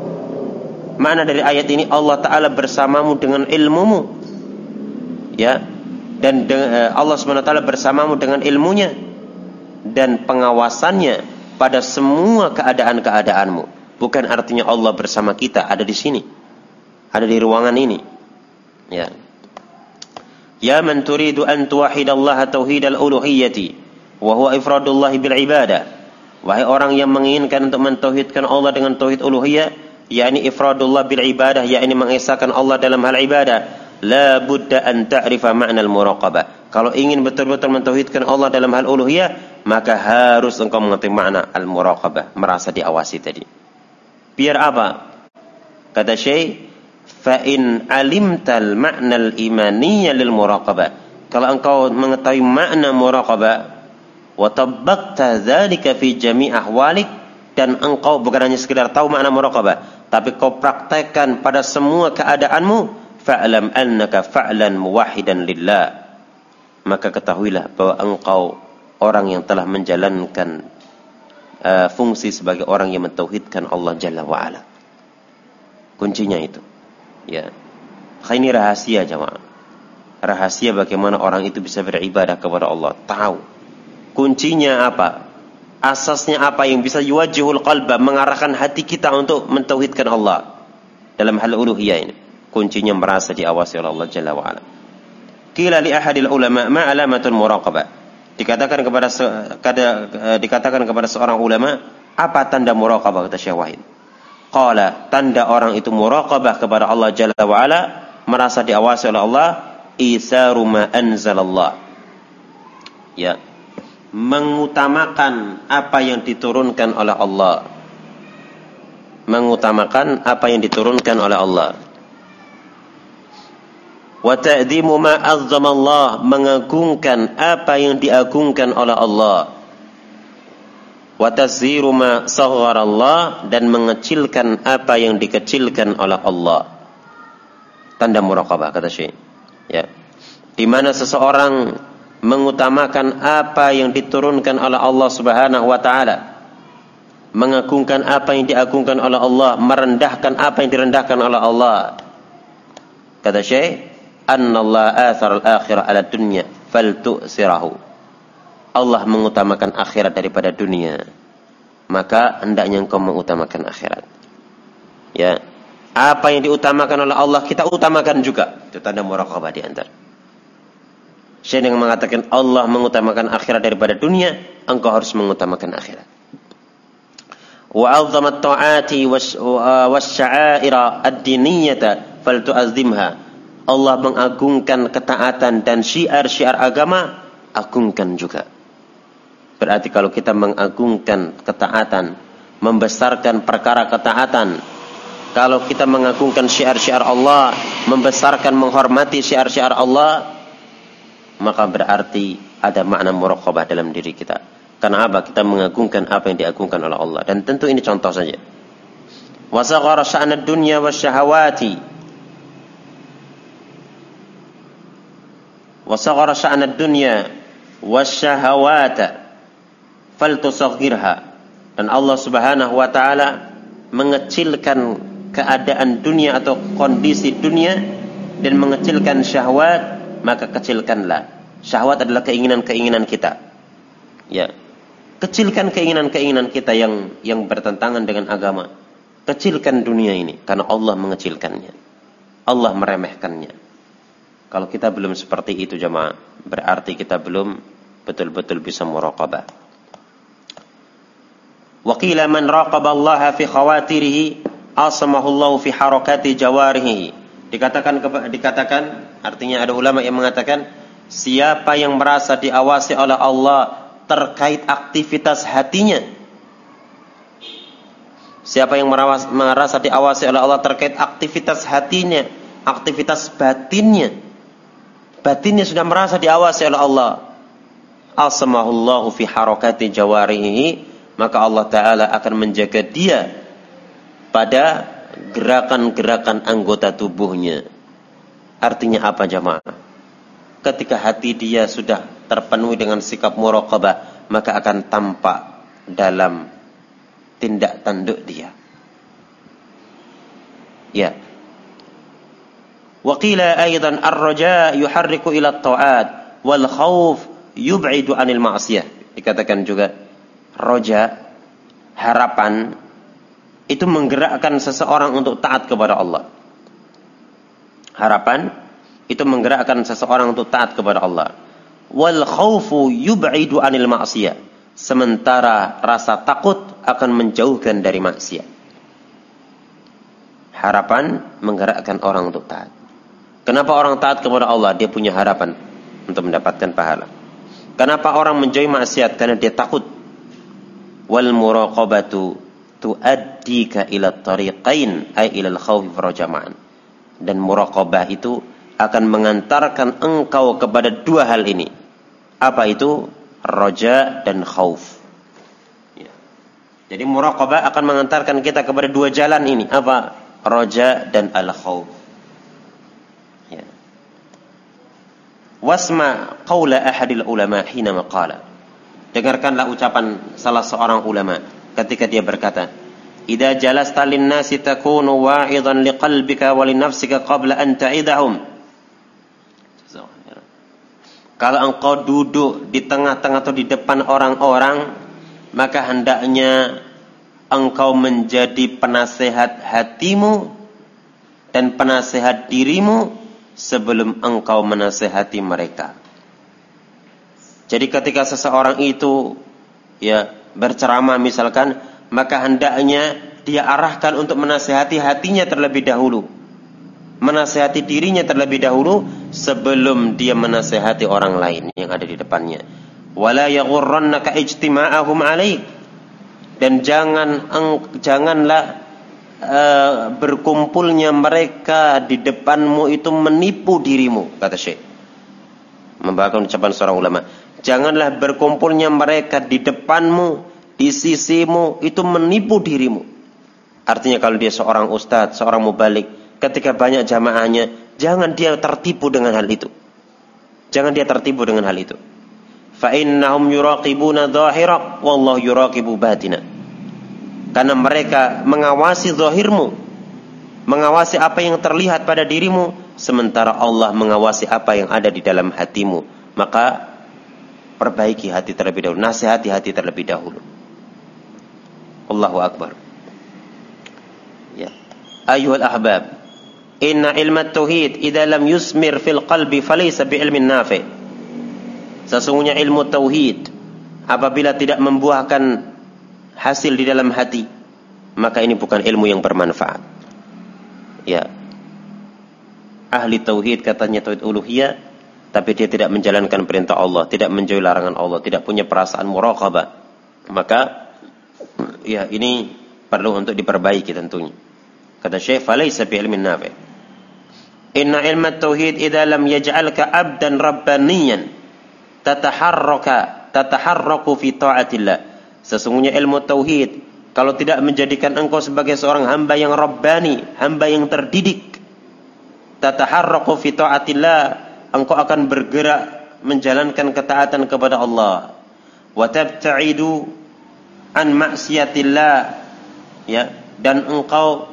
Makna dari ayat ini, Allah Ta'ala bersamamu dengan ilmumu. Ya. Dan de- Allah Subhanahu wa taala bersamamu dengan ilmunya dan pengawasannya pada semua keadaan-keadaanmu. Bukan artinya Allah bersama kita ada di sini. Ada di ruangan ini. Ya. Ya man turidu an tuwahidallaha tauhidal uluhiyyati wa huwa ifradullahi bil ibadah. Wahai orang yang menginginkan untuk mentauhidkan Allah dengan tauhid uluhiyah, yakni ifradullah bil ibadah, yakni mengesahkan Allah dalam hal ibadah, la budda an ta'rifa ma'nal muraqabah. Kalau ingin betul-betul mentauhidkan Allah dalam hal uluhiyah, maka harus engkau mengerti makna al-muraqabah, merasa diawasi tadi. Biar apa? Kata Syekh, fa in alimtal ma'nal imaniyya lil muraqabah. Kalau engkau mengetahui makna muraqabah, wa tabbaqta dzalika fi jami' ahwalik, dan engkau bukan hanya sekedar tahu makna muraqabah, tapi kau praktekkan pada semua keadaanmu, fa'lam annaka fa'lan muwahhidan lillah. Maka ketahuilah bahwa engkau orang yang telah menjalankan uh, fungsi sebagai orang yang mentauhidkan Allah Jalla wa Ala. Kuncinya itu. Ya, ini rahasia jemaah. Rahasia bagaimana orang itu bisa beribadah kepada Allah. Tahu kuncinya apa, asasnya apa yang bisa yuwajjihul qalba, mengarahkan hati kita untuk mentauhidkan Allah dalam hal uluhiyah ini. Kuncinya merasa diawasi oleh Allah Jalla wa Ala. Qila li ahadil ulama ma alamatul muraqabah. Dikatakan kepada se, kada, dikatakan kepada seorang ulama, apa tanda muraqabah, kata Syekh Wahid. Qala, tanda orang itu muraqabah kepada Allah Jalla wa Ala, merasa diawasi oleh Allah, isaru ma anzalallah. Ya. mengutamakan apa yang diturunkan oleh Allah. Mengutamakan apa yang diturunkan oleh Allah. Wa ta'dhimu ma 'azzama Allah, mengagungkan apa yang diagungkan oleh Allah. Wa tasghiru ma saghara Allah, dan mengecilkan apa yang dikecilkan oleh Allah. Tanda muraqabah kata Syekh. Ya. Di mana seseorang mengutamakan apa yang diturunkan oleh Allah Subhanahu wa taala, mengagungkan apa yang diagungkan oleh Allah, merendahkan apa yang direndahkan oleh Allah. Kata Syekh, "Annallaha athara al-akhirah 'ala dunya faltu'sirahu." Allah mengutamakan akhirat daripada dunia, maka hendaknya engkau mengutamakan akhirat. Ya. Apa yang diutamakan oleh Allah kita utamakan juga. Itu tanda muraqabah di antara. Syekh yang mengatakan Allah mengutamakan akhirat daripada dunia, engkau harus mengutamakan akhirat. Wa 'azzamat ta'ati wasya'aira ad-diniyata faltu'azzimha. Allah mengagungkan ketaatan dan syiar-syiar agama, agungkan juga. Berarti kalau kita mengagungkan ketaatan, membesarkan perkara ketaatan, kalau kita mengagungkan syiar-syiar Allah, membesarkan, menghormati syiar-syiar Allah, maka berarti ada makna muraqabah dalam diri kita. Karena apa? Kita mengagungkan apa yang diagungkan oleh Allah. Dan tentu ini contoh saja. Wa saghara sya'nad dunya wasyahawati. Wa saghara sya'nad dunya wasyahawata faltusaghirha. Dan Allah Subhanahu wa taala mengecilkan keadaan dunia atau kondisi dunia dan mengecilkan syahwat, maka kecilkanlah. Syahwat adalah keinginan-keinginan kita. Ya. Kecilkan keinginan-keinginan kita yang yang bertentangan dengan agama. Kecilkan dunia ini karena Allah mengecilkannya. Allah meremehkannya. Kalau kita belum seperti itu jemaah, berarti kita belum betul-betul bisa muraqabah. Wa qila man raqaballaha fi khawatirihi asamahullahu fi harakati jawarihi. Dikatakan dikatakan artinya ada ulama yang mengatakan siapa yang merasa diawasi oleh Allah terkait aktivitas hatinya. Siapa yang merasa diawasi oleh Allah terkait aktivitas hatinya, aktivitas batinnya. Batinnya sudah merasa diawasi oleh Allah. Asamahullahu fi harakati jawarihi, maka Allah Ta'ala akan menjaga dia pada gerakan-gerakan anggota tubuhnya. Artinya apa jamaah? Ketika hati dia sudah terpenuhi dengan sikap muraqabah, maka akan tampak dalam tindak tanduk dia. Ya. Wa qila aidan ar-raja yuharriku ila at-ta'at wal khauf yub'idu 'anil ma'siyah. Dikatakan juga roja, harapan, itu menggerakkan seseorang untuk taat kepada Allah. Harapan itu menggerakkan seseorang untuk taat kepada Allah. Wal khaufu yub'idu 'anil ma'siyah. Sementara rasa takut akan menjauhkan dari maksiat. Harapan menggerakkan orang untuk taat. Kenapa orang taat kepada Allah? Dia punya harapan untuk mendapatkan pahala. Kenapa orang menjauhi maksiat? Karena dia takut. Wal muraqabatu tuaddika ila tariqain ay ila al-khawfi farajama'an. Dan muraqabah itu akan mengantarkan engkau kepada dua hal ini. Apa itu? Raja dan khauf. Ya. Jadi muraqabah akan mengantarkan kita kepada dua jalan ini. Apa? Raja dan al-khauf. Ya. Wasma qawla ahadil ulama hina maqala. Dengarkanlah ucapan salah seorang ulama ketika dia berkata, "Idza jalasta lin-nasi takunu wa'idan liqalbika wa linafsika qabla an ta'idahum." Kalau engkau duduk di tengah-tengah atau di depan orang-orang, maka hendaknya engkau menjadi penasehat hatimu dan penasehat dirimu sebelum engkau menasehati mereka. Jadi ketika seseorang itu ya berceramah misalkan, maka hendaknya dia arahkan untuk menasehati hatinya terlebih dahulu, menasehati dirinya terlebih dahulu sebelum dia menasehati orang lain yang ada di depannya. Wala yaghurrannaka ijtima'ahum 'alaik. Dan jangan janganlah uh, berkumpulnya mereka di depanmu itu menipu dirimu, kata Syekh. Membawakan ucapan seorang ulama. Janganlah berkumpulnya mereka di depanmu, di sisimu itu menipu dirimu. Artinya kalau dia seorang ustadz, seorang mubalik, ketika banyak jamaahnya, jangan dia tertipu dengan hal itu. Jangan dia tertipu dengan hal itu. Fa innahum yuraqibuna dhahira wallahu yuraqibu batina. Karena mereka mengawasi zahirmu, mengawasi apa yang terlihat pada dirimu, sementara Allah mengawasi apa yang ada di dalam hatimu. Maka perbaiki hati terlebih dahulu, nasihati hati terlebih dahulu. Allahu Akbar. Ya. Ayuhal ahbab, inna ilmat tauhid idza lam yusmir fil qalbi falaysa bi ilmin nafi'. Sesungguhnya ilmu tauhid apabila tidak membuahkan hasil di dalam hati, maka ini bukan ilmu yang bermanfaat. Ya. Ahli tauhid katanya tauhid uluhiyah, tapi dia tidak menjalankan perintah Allah, tidak menjauhi larangan Allah, tidak punya perasaan muraqabah. Maka ya ini perlu untuk diperbaiki tentunya. Kata Syekh, falaysa bi ilmin nafi'. Inna ilmat tauhid idza lam yaj'alka 'abdan rabbaniyan tataharraka tataharraku fi ta'atillah. Sesungguhnya ilmu tauhid kalau tidak menjadikan engkau sebagai seorang hamba yang rabbani, hamba yang terdidik, tataharraku fi ta'atillah, engkau akan bergerak menjalankan ketaatan kepada Allah. Wa tabta'idu an maksiatillah, ya, dan engkau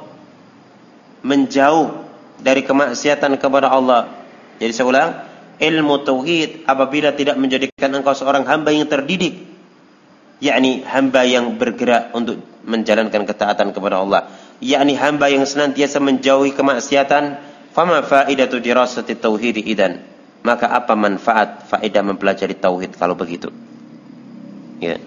menjauh dari kemaksiatan kepada Allah. Jadi saya ulang, ilmu tauhid apabila tidak menjadikan engkau seorang hamba yang terdidik, yakni hamba yang bergerak untuk menjalankan ketaatan kepada Allah, yakni hamba yang senantiasa menjauhi kemaksiatan, fama faidatu dirasati tauhid idan, maka apa manfaat faedah mempelajari tauhid kalau begitu? Ya.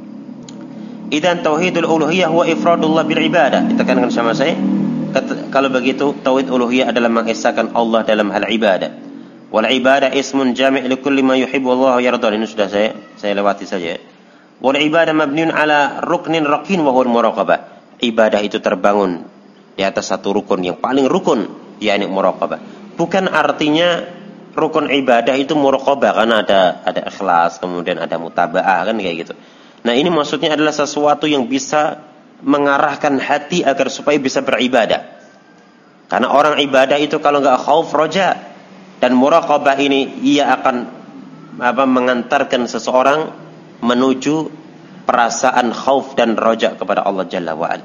Idan tauhidul uluhiyah huwa ifradullah bil ibadah. Ditekankan sama saya, kalau begitu tauhid uluhiyah adalah mengesahkan Allah dalam hal ibadah. Wal ibadah ismun jami' li kulli ma yuhibbu Allah wa yarda. Ini sudah saya saya lewati saja. Wal ibadah mabniun ala ruknin rakin wa huwa muraqabah. Ibadah itu terbangun di atas satu rukun yang paling rukun, yakni muraqabah. Bukan artinya rukun ibadah itu muraqabah karena ada ada ikhlas, kemudian ada mutaba'ah, kan kayak gitu. Nah, ini maksudnya adalah sesuatu yang bisa mengarahkan hati agar supaya bisa beribadah. Karena orang ibadah itu kalau enggak khauf roja, dan muraqabah ini ia akan apa mengantarkan seseorang menuju perasaan khauf dan roja kepada Allah Jalla wa'ala.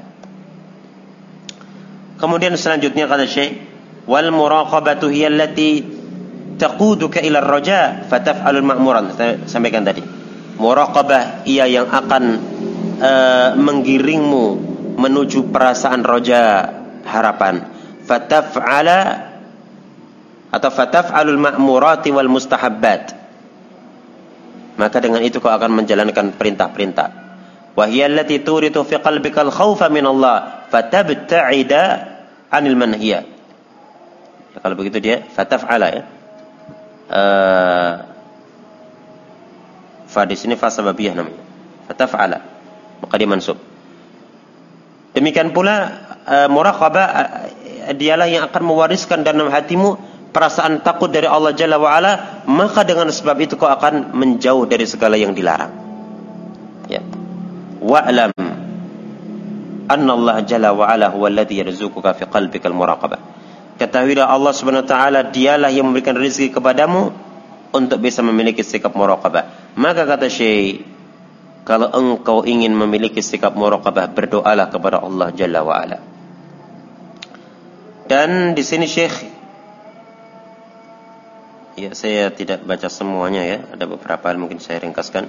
Kemudian selanjutnya kata Syekh, wal muraqabatu hiya allati taquduka ila ar-raja fataf'alul ma'muran. Saya sampaikan tadi, muraqabah ia yang akan uh, menggiringmu menuju perasaan roja, harapan. Fataf'ala atau fataf'alul ma'murati wal mustahabbat, maka dengan itu kau akan menjalankan perintah-perintah. Wa hiya allati turitu fi qalbikal khaufa min Allah fatabta'ida 'anil manhiya. Ya, kalau begitu dia fataf'ala, ya. Uh, fa di sini fa sababiyah namanya. Fataf'ala, maka dia mansub. Demikian pula uh, muraqabah uh, dialah yang akan mewariskan dalam hatimu perasaan takut dari Allah Jalla wa'ala, maka dengan sebab itu kau akan menjauh dari segala yang dilarang. Ya. Wa'lam anna Allah Jalla wa'ala huwa alladhi yarzuquka fi qalbikal muraqabah. Ketahuilah Allah Subhanahu wa taala dialah yang memberikan rezeki kepadamu untuk bisa memiliki sikap muraqabah. Maka kata Syekh, kalau engkau ingin memiliki sikap muraqabah, berdoalah kepada Allah Jalla wa'ala. Dan di sini Syekh, ya, saya tidak baca semuanya, ya. Ada beberapa hal mungkin saya ringkaskan.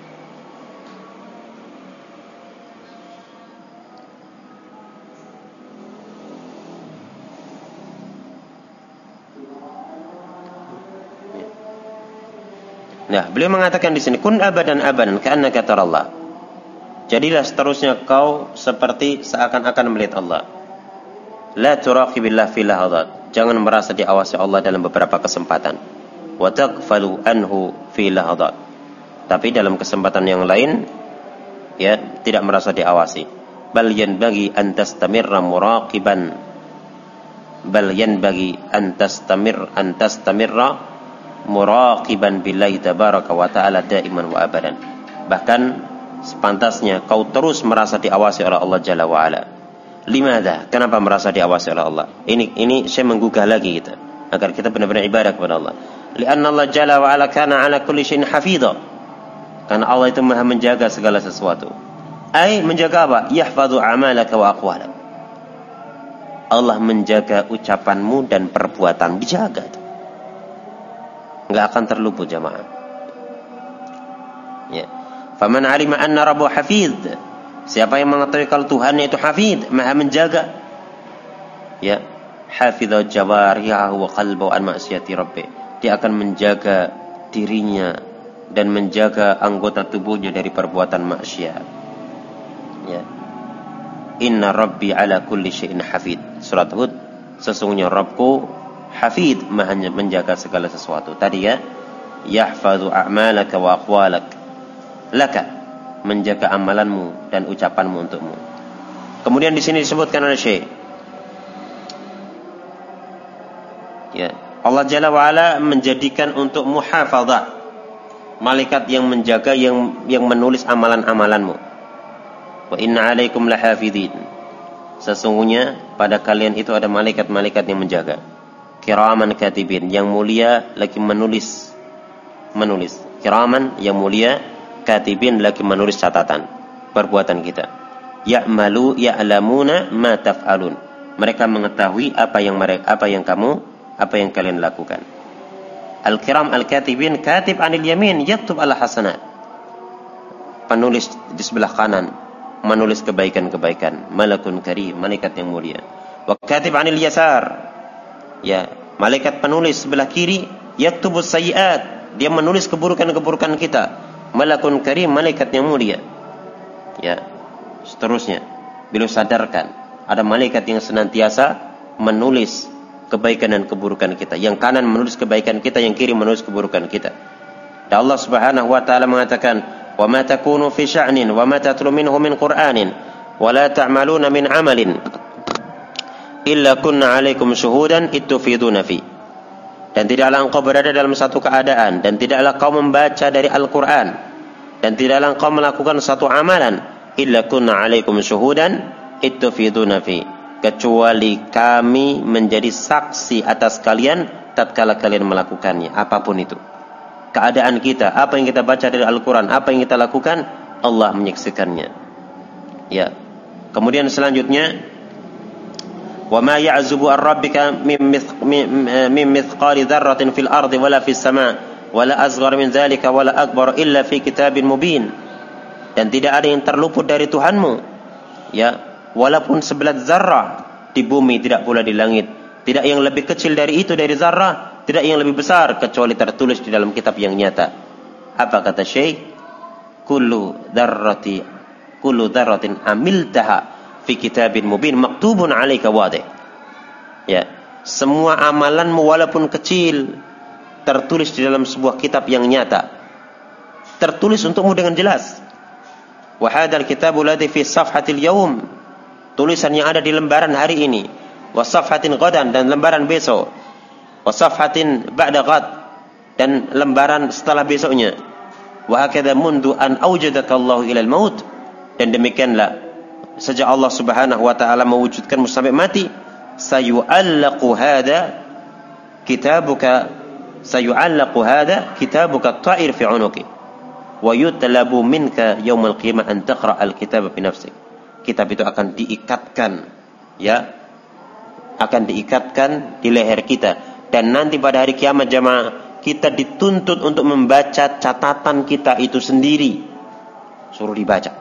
Nah, beliau mengatakan di sini, kun abadan abadan ka'annaka tarallah. Jadilah seterusnya kau seperti seakan-akan melihat Allah. La turaqibillah fi lahadhat. Jangan merasa diawasi Allah dalam beberapa kesempatan. Wa taghfalu anhu fi lahadhat. Tapi dalam kesempatan yang lain, ya, tidak merasa diawasi. Bal yanbaghi an tastamirra muraqiban. Bal yanbaghi an tastamir an tastamirra muraqiban billahi tabaraka wa ta'ala daiman wa abadan. Bahkan sepantasnya kau terus merasa diawasi oleh Allah Jalla wa Ala. Limadha? Kenapa merasa diawasi oleh Allah? Ini ini saya menggugah lagi kita agar kita benar-benar ibadah kepada Allah. Lianna Allah Jalla wa Ala kana ala kulli syai'in hafidha. Karena Allah itu Maha menjaga segala sesuatu. Ai menjaga apa? Yahfadhu a'malaka wa aqwalak. Allah menjaga ucapanmu dan perbuatan, dijaga. Enggak akan terluput jamaah. Ya. Faman 'alima anna rabbuhu hafidh. Siapa yang mengetahui kalau Tuhannya itu hafidh, Maha menjaga. Ya. Hafidha jawarihi wa qalbahu an ma'siyati rabbih. Dia akan menjaga dirinya dan menjaga anggota tubuhnya dari perbuatan maksiat. Ya. Inna rabbi ala kulli syai'in hafid. Surat Hud, sesungguhnya Rabbku hafid, Maha menjaga segala sesuatu. Tadi ya, yahfadhu a'malaka wa aqwalak. Laka, menjaga amalanmu dan ucapanmu untukmu. Kemudian di sini disebutkan oleh Syekh, ya, Allah Jalla wa Ala menjadikan untuk muhafadzah malaikat yang menjaga, yang yang menulis amalan-amalanmu. Wa inna 'alaikum lahafidhin. Sesungguhnya pada kalian itu ada malaikat-malaikat yang menjaga. Kiraman katibin, yang mulia lagi menulis menulis. Kiraman, yang mulia, katibin lagi menulis catatan perbuatan kita. Ya'malu ya'lamuna ma taf'alun. Mereka mengetahui apa yang mereka apa yang kamu apa yang kalian lakukan. Al-kiram al-katibin, katib anil yamin yaktub ala hasanat. Penulis di sebelah kanan menulis kebaikan-kebaikan. Malakun karim, malaikat yang mulia. Wa katib anil yasar, ya, malaikat penulis sebelah kiri, yaktubus sayyiat, dia menulis keburukan-keburukan kita. Malakun karim, malaikat yang mulia. Ya, seterusnya beliau sadarkan ada malaikat yang senantiasa menulis kebaikan dan keburukan kita. Yang kanan menulis kebaikan kita, yang kiri menulis keburukan kita. Dan Allah Subhanahu wa taala mengatakan, "Wa ma takunu fi sya'nin wa ma tatlu minhu min Qur'anin wa la ta'maluna min 'amalin illa kunna 'alaikum syuhudan ittufiduna fi." Dan tidaklah engkau berada dalam satu keadaan, dan tidaklah kau membaca dari Al-Qur'an, dan tidaklah engkau melakukan satu amalan illa kunna 'alaikum syuhudan ittufiduna fi, kecuali kami menjadi saksi atas kalian tatkala kalian melakukannya, apapun itu keadaan kita, apa yang kita baca dari Al-Quran, apa yang kita lakukan, Allah menyaksikannya. Ya. Kemudian selanjutnya, wa ma ya'zubu ar-rabbika min mithqali dzarratin fil ardi wala fis sama' wala asghar min dzalika wala akbar illa fi kitabin mubin. Dan tidak ada yang terluput dari Tuhanmu, ya, walaupun sebelat zarrah di bumi, tidak pula di langit, tidak yang lebih kecil dari itu, dari zarrah, tidak yang lebih besar, kecuali tertulis di dalam kitab yang nyata. Apa kata Syekh? Kullu dzarrati kullu dzarratin amiltaha fi kitabin mubin maktubun 'alaika wadih. Ya, semua amalanmu walaupun kecil tertulis di dalam sebuah kitab yang nyata. Tertulis untukmu dengan jelas. Wa hadzal kitabu ladzi fi safhatil yaum. Tulisan yang ada di lembaran hari ini. Wa safhatin ghadan, dan lembaran besok. Wa safhatin ba'da ghad, dan lembaran setelah besoknya. Wa hakadha mundu an awjadaka Allahu ilal maut, dan demikianlah sejak Allah Subhanahu wa taala mewujudkanmu sampai mati, sayu'allaqu hadha kitabuka sayu'allaqu hadha kitabuka at-ta'ir fi 'unuki wa yutlabu minka yaumal qiyamah an taqra al-kitaba bi nafsik. Kitab itu akan diikatkan, ya, akan diikatkan di leher kita, dan nanti pada hari kiamat jamaah kita dituntut untuk membaca catatan kita itu sendiri, suruh dibaca.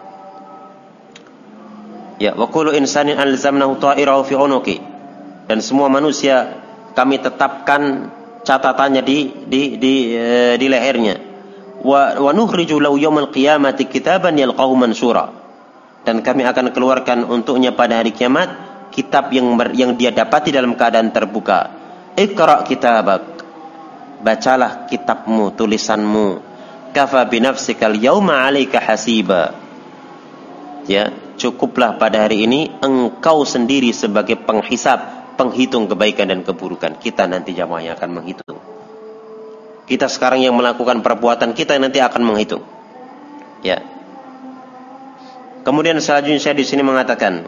Ya, wa kullu insanin alzamnahu ta'irahu fi 'unuki, dan semua manusia kami tetapkan catatannya di di di e, di lehernya. Wa wa nukhriju lahu yaumal qiyamati kitaban yalqahu mansura, dan kami akan keluarkan untuknya pada hari kiamat kitab yang yang dia dapati dalam keadaan terbuka. Iqra kitabak, bacalah kitabmu, tulisanmu. kafa binafsikal yauma 'alaika hasiba. Ya, cukuplah pada hari ini engkau sendiri sebagai penghisab, penghitung kebaikan dan keburukan. Kita nanti jamaah yang akan menghitung. Kita sekarang yang melakukan perbuatan, kita nanti akan menghitung. Ya. Kemudian selanjutnya saya di sini mengatakan,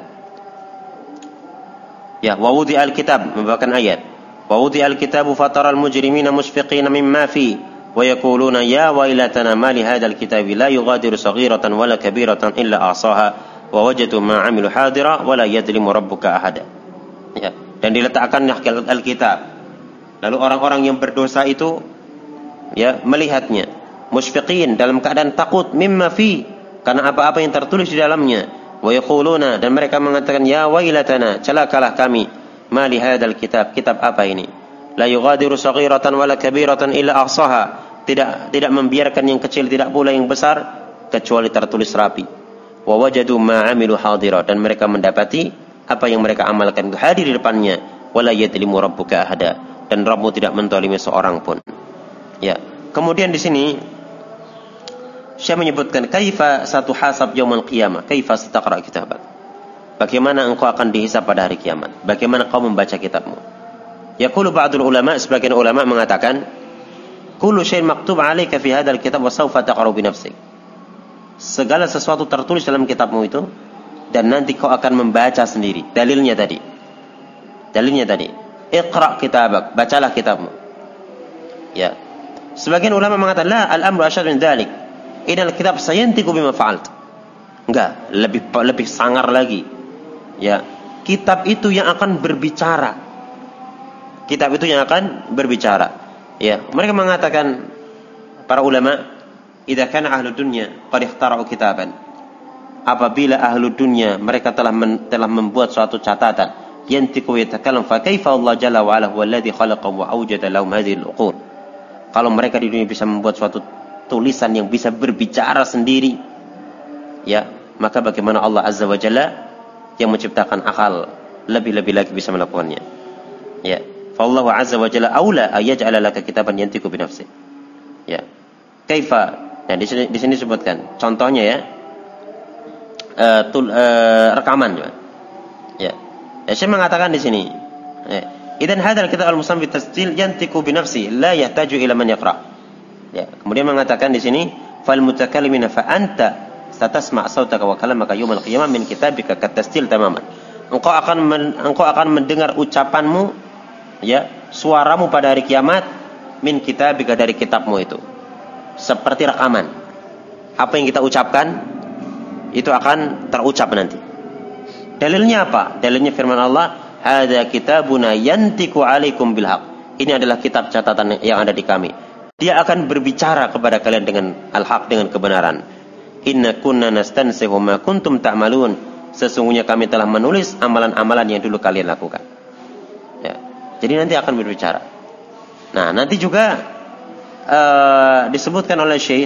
ya, wa wudi'al kitab, membawakan ayat. Wa wudi'al kitabu fataral mujrimina mushfiqina mimma fi wa yaquluna ya wailatana ma li hadzal kitabi la yughadiru saghiratan wala kabiratan illa ahsaha wa wajadu ma 'amilu hadira wa la yadhlimu rabbuka ahada. Ya, dan diletakkan Alkitab. Lalu orang-orang yang berdosa itu ya melihatnya musyfiqin, dalam keadaan takut, mimma fi, karena apa-apa yang tertulis di dalamnya. Wa yaquluna, dan mereka mengatakan ya wailatana, celakalah kami, ma li hadzal kitab, kitab apa ini? La yughadiru saghiratan wala kabiratan illa ahsaha, tidak tidak membiarkan yang kecil, tidak pula yang besar kecuali tertulis rapi. Wa wajadu ma 'amilu hadira, dan mereka mendapati apa yang mereka amalkan itu hadir di depannya. Wala yadlimu rabbuka ahada, dan Rabbmu tidak menzalimi seorang pun. Ya. Kemudian di sini Syekh menyebutkan kaifa satu hasab yaumul qiyamah, kaifa sataqra kitabak. Bagaimana engkau akan dihisab pada hari kiamat? Bagaimana kau membaca kitabmu? Yaqulu ba'dul ulama, sebagian ulama mengatakan, kullu syai'in maktub 'alaika fi hadzal kitab wa sawfa taqra'u bi nafsik. Segala sesuatu tertulis dalam kitabmu itu dan nanti kau akan membaca sendiri. Dalilnya tadi. Dalilnya tadi. Iqra' kitabak, bacalah kitabmu. Ya. Sebagian ulama mengatakan, la, al-amru asyad min dzalik. Inal kitab sayantiqu bima fa'alt. Enggak, lebih lebih sangar lagi. Ya, kitab itu yang akan berbicara. Kitab itu yang akan berbicara. Ya, mereka mengatakan para ulama, idza kana ahlu dunya qad ikhtara'u kitaban. Apabila ahlu dunya mereka telah men, telah membuat suatu catatan, yantiqu yatakallam, fa kaifa Allah jalla wa ala huwa alladhi khalaqa wa awjada lahum hadhihi al-uqul. Kalau mereka di dunia bisa membuat suatu tulisan yang bisa berbicara sendiri, ya, maka bagaimana Allah Azza wa Jalla yang menciptakan akal lebih-lebih lagi bisa melakukannya. Ya, fa Allah Azza wa Jalla aula ayaj'ala laka kitaban yantiqu bi nafsi. Ya. Kaifa? Nah, di sini di sini disebutkan contohnya ya. Uh, tul, uh, rekaman juga. Ya. Ya, saya mengatakan di sini. Ya. Idan hadzal kitab al-musannaf tasjil yantiqu bi nafsi la yahtaju ila man yaqra. Ya, kemudian mengatakan di sini fal mutakallimina fa anta satasma' sautaka wa kalamaka yawmal qiyamah min kitabika katasjil tamaman. Engkau akan men, engkau akan mendengar ucapanmu, ya, suaramu pada hari kiamat min kitabika, dari kitabmu itu seperti rekaman. Apa yang kita ucapkan itu akan terucap nanti. Dalilnya apa? Dalilnya firman Allah, hadza kitabuna yantiqu 'alaikum bil haqq. Ini adalah kitab catatan yang ada di kami. Dia akan berbicara kepada kalian dengan al-haq, dengan kebenaran. Inna kunna nastansihu ma kuntum ta'malun. Sesungguhnya kami telah menulis amalan-amalan yang dulu kalian lakukan. Ya. Jadi nanti akan berbicara. Nah, nanti juga uh, disebutkan oleh Syekh,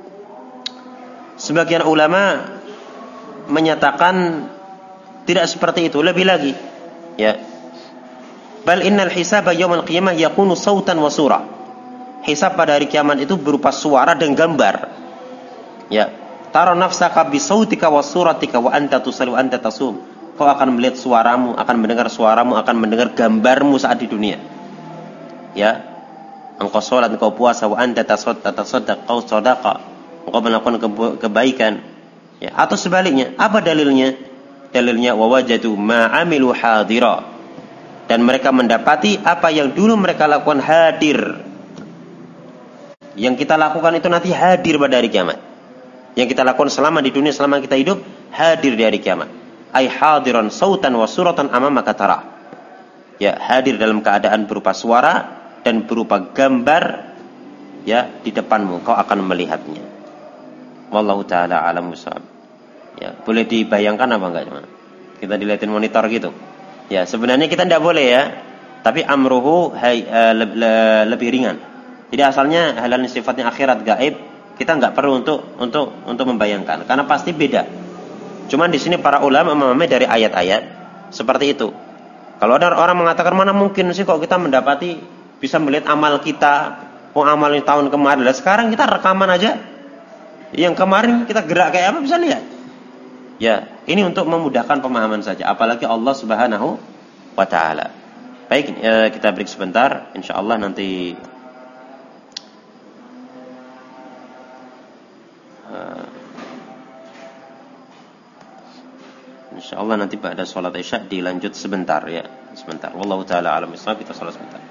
sebagian ulama menyatakan tidak seperti itu, lebih lagi. Ya. Bal innal hisaba yaumil qiyamah yakunu sautan wa surah. Hisab pada hari kiamat itu berupa suara dan gambar. Ya. Tara nafsaka bi sautika wa suratika wa anta tusalli wa anta tasum. Kau akan melihat suaramu, akan mendengar suaramu, akan mendengar gambarmu saat di dunia. Ya. Engkau salat, engkau puasa, wa anta tasaddaq, kau sedekah, engkau melakukan kebaikan. Ya, atau sebaliknya, apa dalilnya? Dalilnya wa wajadu ma 'amilu hadira. Dan mereka mendapati apa yang dulu mereka lakukan hadir. Yang kita lakukan itu nanti hadir pada hari kiamat. Yang kita lakukan selama di dunia, selama kita hidup, hadir di hari kiamat. Ai hadiran sautan wa suratan amamaka tara. Ya, hadir dalam keadaan berupa suara dan berupa gambar, ya, di depanmu, kau akan melihatnya. Wallahu taala a'lam bissawab. Ya, boleh dibayangkan apa enggak, cuman kita dilihatin monitor gitu. Ya, sebenarnya kita tidak boleh ya, tapi amruhu hay, uh, le, le, lebih ringan. Jadi asalnya hal-hal sifatnya akhirat gaib, kita nggak perlu untuk untuk untuk membayangkan, karena pasti beda. Cuman di sini para ulama memahami dari ayat-ayat seperti itu. Kalau ada orang mengatakan mana mungkin sih kok kita mendapati bisa melihat amal kita, Oh, amalnya tahun kemarin. Lah sekarang kita rekaman aja. Yang kemarin kita gerak kayak apa bisa lihat. Ya, ini untuk memudahkan pemahaman saja. Apalagi Allah Subhanahu wa taala. Baik, eh, kita break sebentar. Insyaallah nanti uh, insyaallah nanti pada salat Isya dilanjut sebentar ya. Sebentar. Wallahu taala alam bisawab, kita salat sebentar.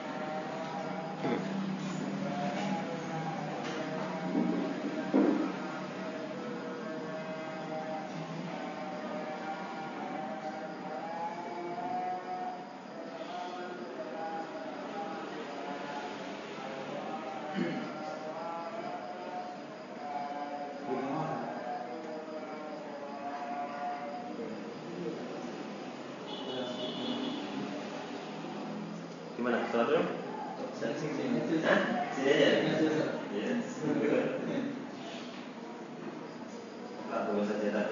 Gimana? Salat dulu? Hah? Sini aja? Iya. Lah, tunggu saja tadi.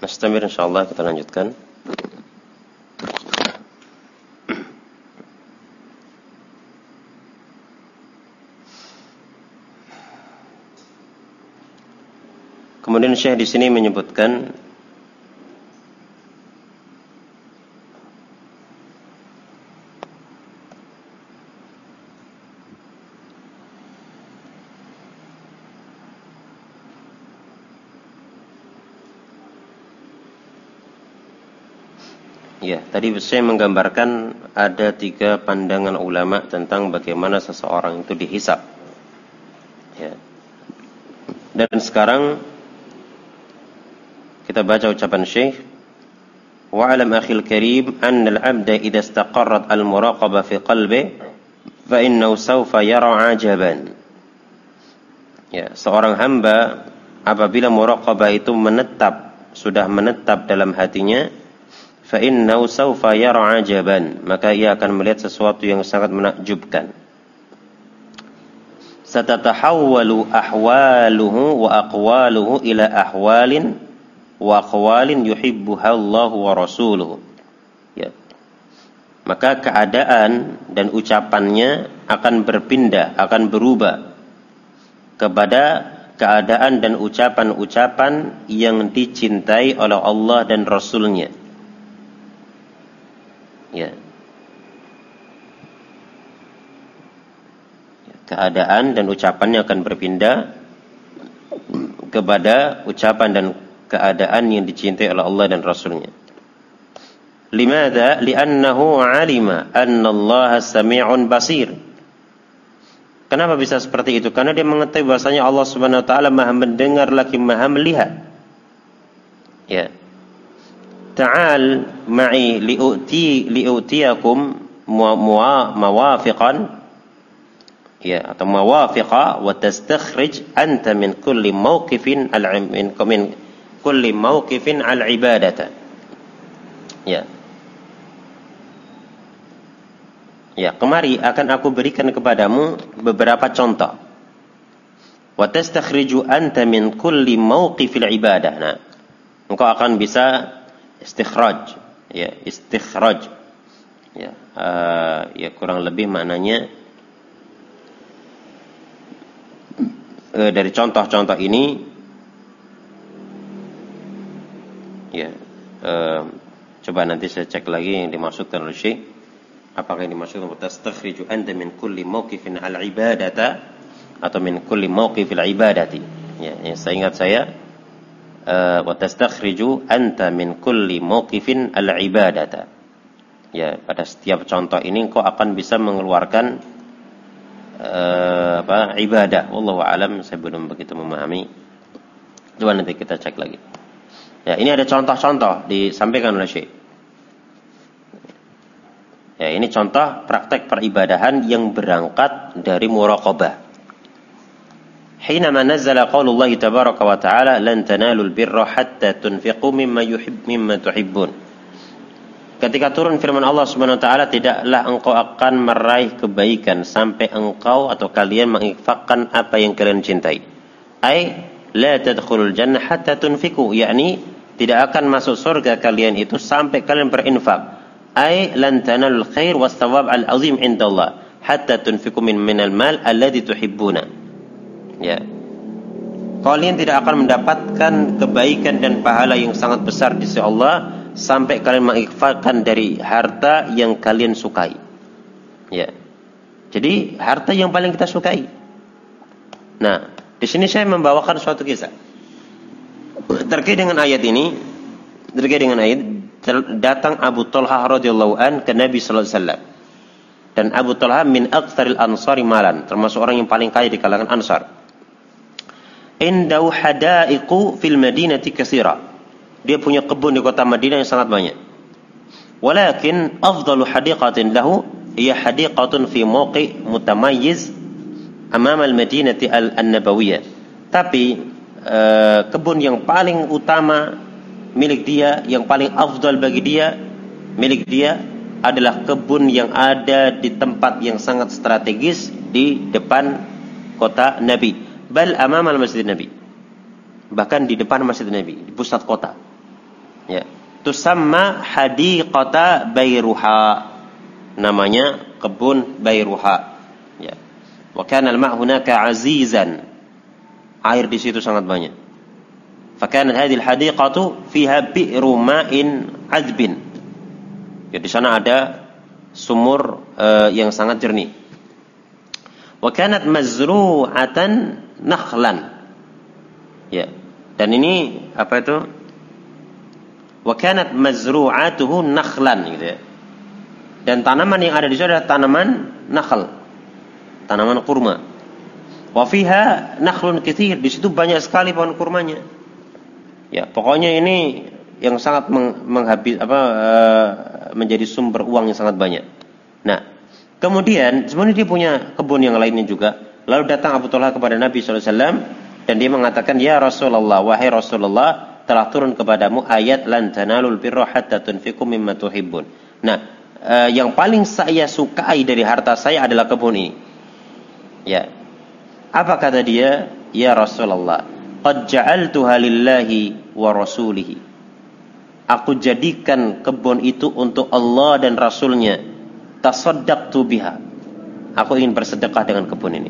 Nastamir insyaallah, kita lanjutkan. Kemudian Syekh di sini menyebutkan ya, tadi saya menggambarkan ada tiga pandangan ulama tentang bagaimana seseorang itu dihisab. Ya. Dan sekarang kita baca ucapan Syekh, wa'alam akhil karim anna al-'abda idza istaqarrat al-muraqabah fi qalbi fa innahu sawfa yara 'ajaban. Ya, seorang hamba apabila muraqabah itu menetap, sudah menetap dalam hatinya, fa innahu sawfa yara 'ajaban, maka ia akan melihat sesuatu yang sangat menakjubkan. Satatahawwalu ahwaluhu wa aqwaluhu ila ahwalin wa aqwalin yuhibbuha Allah wa rasuluhu. Ya. Maka keadaan dan ucapannya akan berpindah, akan berubah kepada keadaan dan ucapan-ucapan yang dicintai oleh Allah dan Rasulnya. Ya. Keadaan dan ucapannya akan berpindah kepada ucapan dan keadaan yang dicintai oleh Allah dan Rasulnya. Limadha? Li'annahu 'alima anna Allah sami'un basir. Kenapa bisa seperti itu? Karena dia mengetahui bahwasanya Allah Subhanahu wa taala Maha mendengar lagi Maha melihat. Ya. Ta'al ma'i li'uti li'utiyakum mawafiqan, ya, atau mawafiqa, wa tastakhrij anta min kulli mawqifin al-min min kulli mawqifin al-ibadata. Ya. Ya, kemari akan aku berikan kepadamu beberapa contoh. Wa tastakhriju anta min kulli mawqifil ibadah. Nah, engkau akan bisa istikhraj, ya, istikhraj. Ya, uh, ya kurang lebih maknanya uh, dari contoh-contoh ini. Ya, uh, coba nanti saya cek lagi yang dimaksudkan oleh Syekh. Apakah yang dimaksudkan tastakhriju anta min kulli mawqifin al-ibadata atau min kulli mawqifil ibadati. Ya, yang saya ingat saya wa tastakhriju anta min kulli mawqifin al-ibadata. Ya, pada setiap contoh ini engkau akan bisa mengeluarkan uh, apa ibadah. Wallahu a'lam, saya belum begitu memahami. Coba nanti kita cek lagi. Ya, ini ada contoh-contoh disampaikan oleh Syekh. Ya, ini contoh praktek peribadahan yang berangkat dari muraqabah. Hinama nazala qaulullah tabaraka wa ta'ala lan tanalul birra hatta tunfiqu mimma yuhib mimma tuhibbun. Ketika turun firman Allah Subhanahu wa taala, tidaklah engkau akan meraih kebaikan sampai engkau atau kalian menginfakkan apa yang kalian cintai. Ai la tadkhulul jannah hatta tunfiqu, yakni tidak akan masuk surga kalian itu sampai kalian berinfak. Ai lan tanalul khair was thawab al azim indallah hatta tunfiqu min minal mal alladhi tuhibbuna. Ya. Kalian tidak akan mendapatkan kebaikan dan pahala yang sangat besar di sisi Allah sampai kalian menginfakkan dari harta yang kalian sukai. Ya. Jadi harta yang paling kita sukai. Nah, di sini saya membawakan suatu kisah terkait dengan ayat ini. Terkait dengan ayat, datang Abu Talha radhiyallahu an ke Nabi sallallahu alaihi wasallam. Dan Abu Talha min aktsaril ansari malan, termasuk orang yang paling kaya di kalangan Ansar. Indau hadaiqu fil madinati katsira. Dia punya kebun di kota Madinah yang sangat banyak. Walakin afdalu hadiqatin lahu hiya hadiqatun fi mawqi mutamayyiz amama al-madinati al-nabawiyah. Tapi uh, kebun yang paling utama milik dia, yang paling afdal bagi dia, milik dia adalah kebun yang ada di tempat yang sangat strategis di depan kota Nabi. Bal amama al-masjid Nabi. Bahkan di depan masjid Nabi, di pusat kota. Ya. Tusamma hadiqata Bayruha. Namanya kebun Bayruha. Ya. Wa kana al-ma' hunaka 'azizan. Air di situ sangat banyak. Fa kanat hadhihi al-hadiqatu fiha bi'ru ma'in 'adbin. Ya, di sana ada sumur uh, yang sangat jernih. Wa kanat mazru'atan nakhlan. Ya. Dan ini apa itu? Wa kanat mazru'atuhu nakhlan gitu ya. Dan tanaman yang ada di situ adalah tanaman nakhl. Tanaman kurma. Wa fiha nakhlun katsir, di situ banyak sekali pohon kurmanya. Ya, pokoknya ini yang sangat menghabis apa uh, menjadi sumber uang yang sangat banyak. Nah, kemudian sebenarnya dia punya kebun yang lainnya juga. Lalu datang Abu Talha kepada Nabi sallallahu alaihi wasallam dan dia mengatakan, "Ya Rasulullah, wahai Rasulullah, telah turun kepadamu ayat lan tanalul birra hatta tunfiqu mimma tuhibbun." Nah, uh, yang paling saya sukai dari harta saya adalah kebun ini. Ya. Apa kata dia? "Ya Rasulullah, qad ja'altuha lillahi wa rasulihi." Aku jadikan kebun itu untuk Allah dan Rasulnya. Tasaddaqtu biha. Aku ingin bersedekah dengan kebun ini.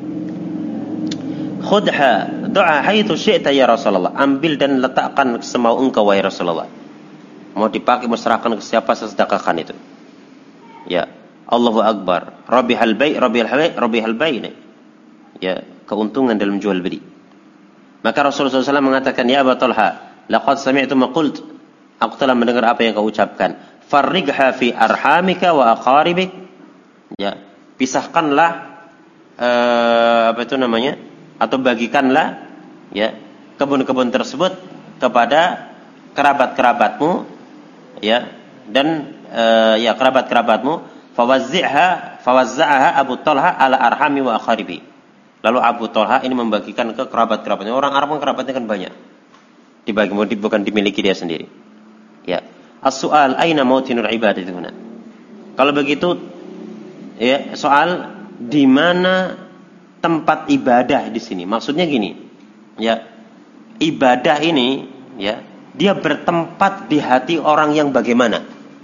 Khudha du'a haitsu syi'ta ya Rasulullah. Ambil dan letakkan semau engkau wahai Rasulullah. Mau dipakai, mau serahkan ke siapa, sedekahkan itu. Ya, Allahu Akbar. Rabihal bai', rabihal bai', rabihal bai'. Ya, keuntungan dalam jual beli. Maka Rasulullah shallallahu alaihi wasallam mengatakan, "Ya Abu Talha, laqad sami'tu ma qult." Aku telah mendengar apa yang kau ucapkan. Farrigha fi arhamika wa aqaribik. Ya, pisahkanlah uh, apa itu namanya? Atau bagikanlah ya kebun-kebun tersebut kepada kerabat-kerabatmu ya dan uh, ya kerabat-kerabatmu. Fawazzi'ha fawazza'aha Abu Talha ala arhami wa aqaribi. Lalu Abu Talha ini membagikan ke kerabat-kerabatnya. Orang Arab kerabatnya kan banyak. Dibagi, bukan dimiliki dia sendiri. Ya. As-su'al aina mautinul ibadati huna? Kalau begitu ya, soal di mana tempat ibadah di sini? Maksudnya gini. Ya. Ibadah ini ya, dia bertempat di hati orang yang bagaimana?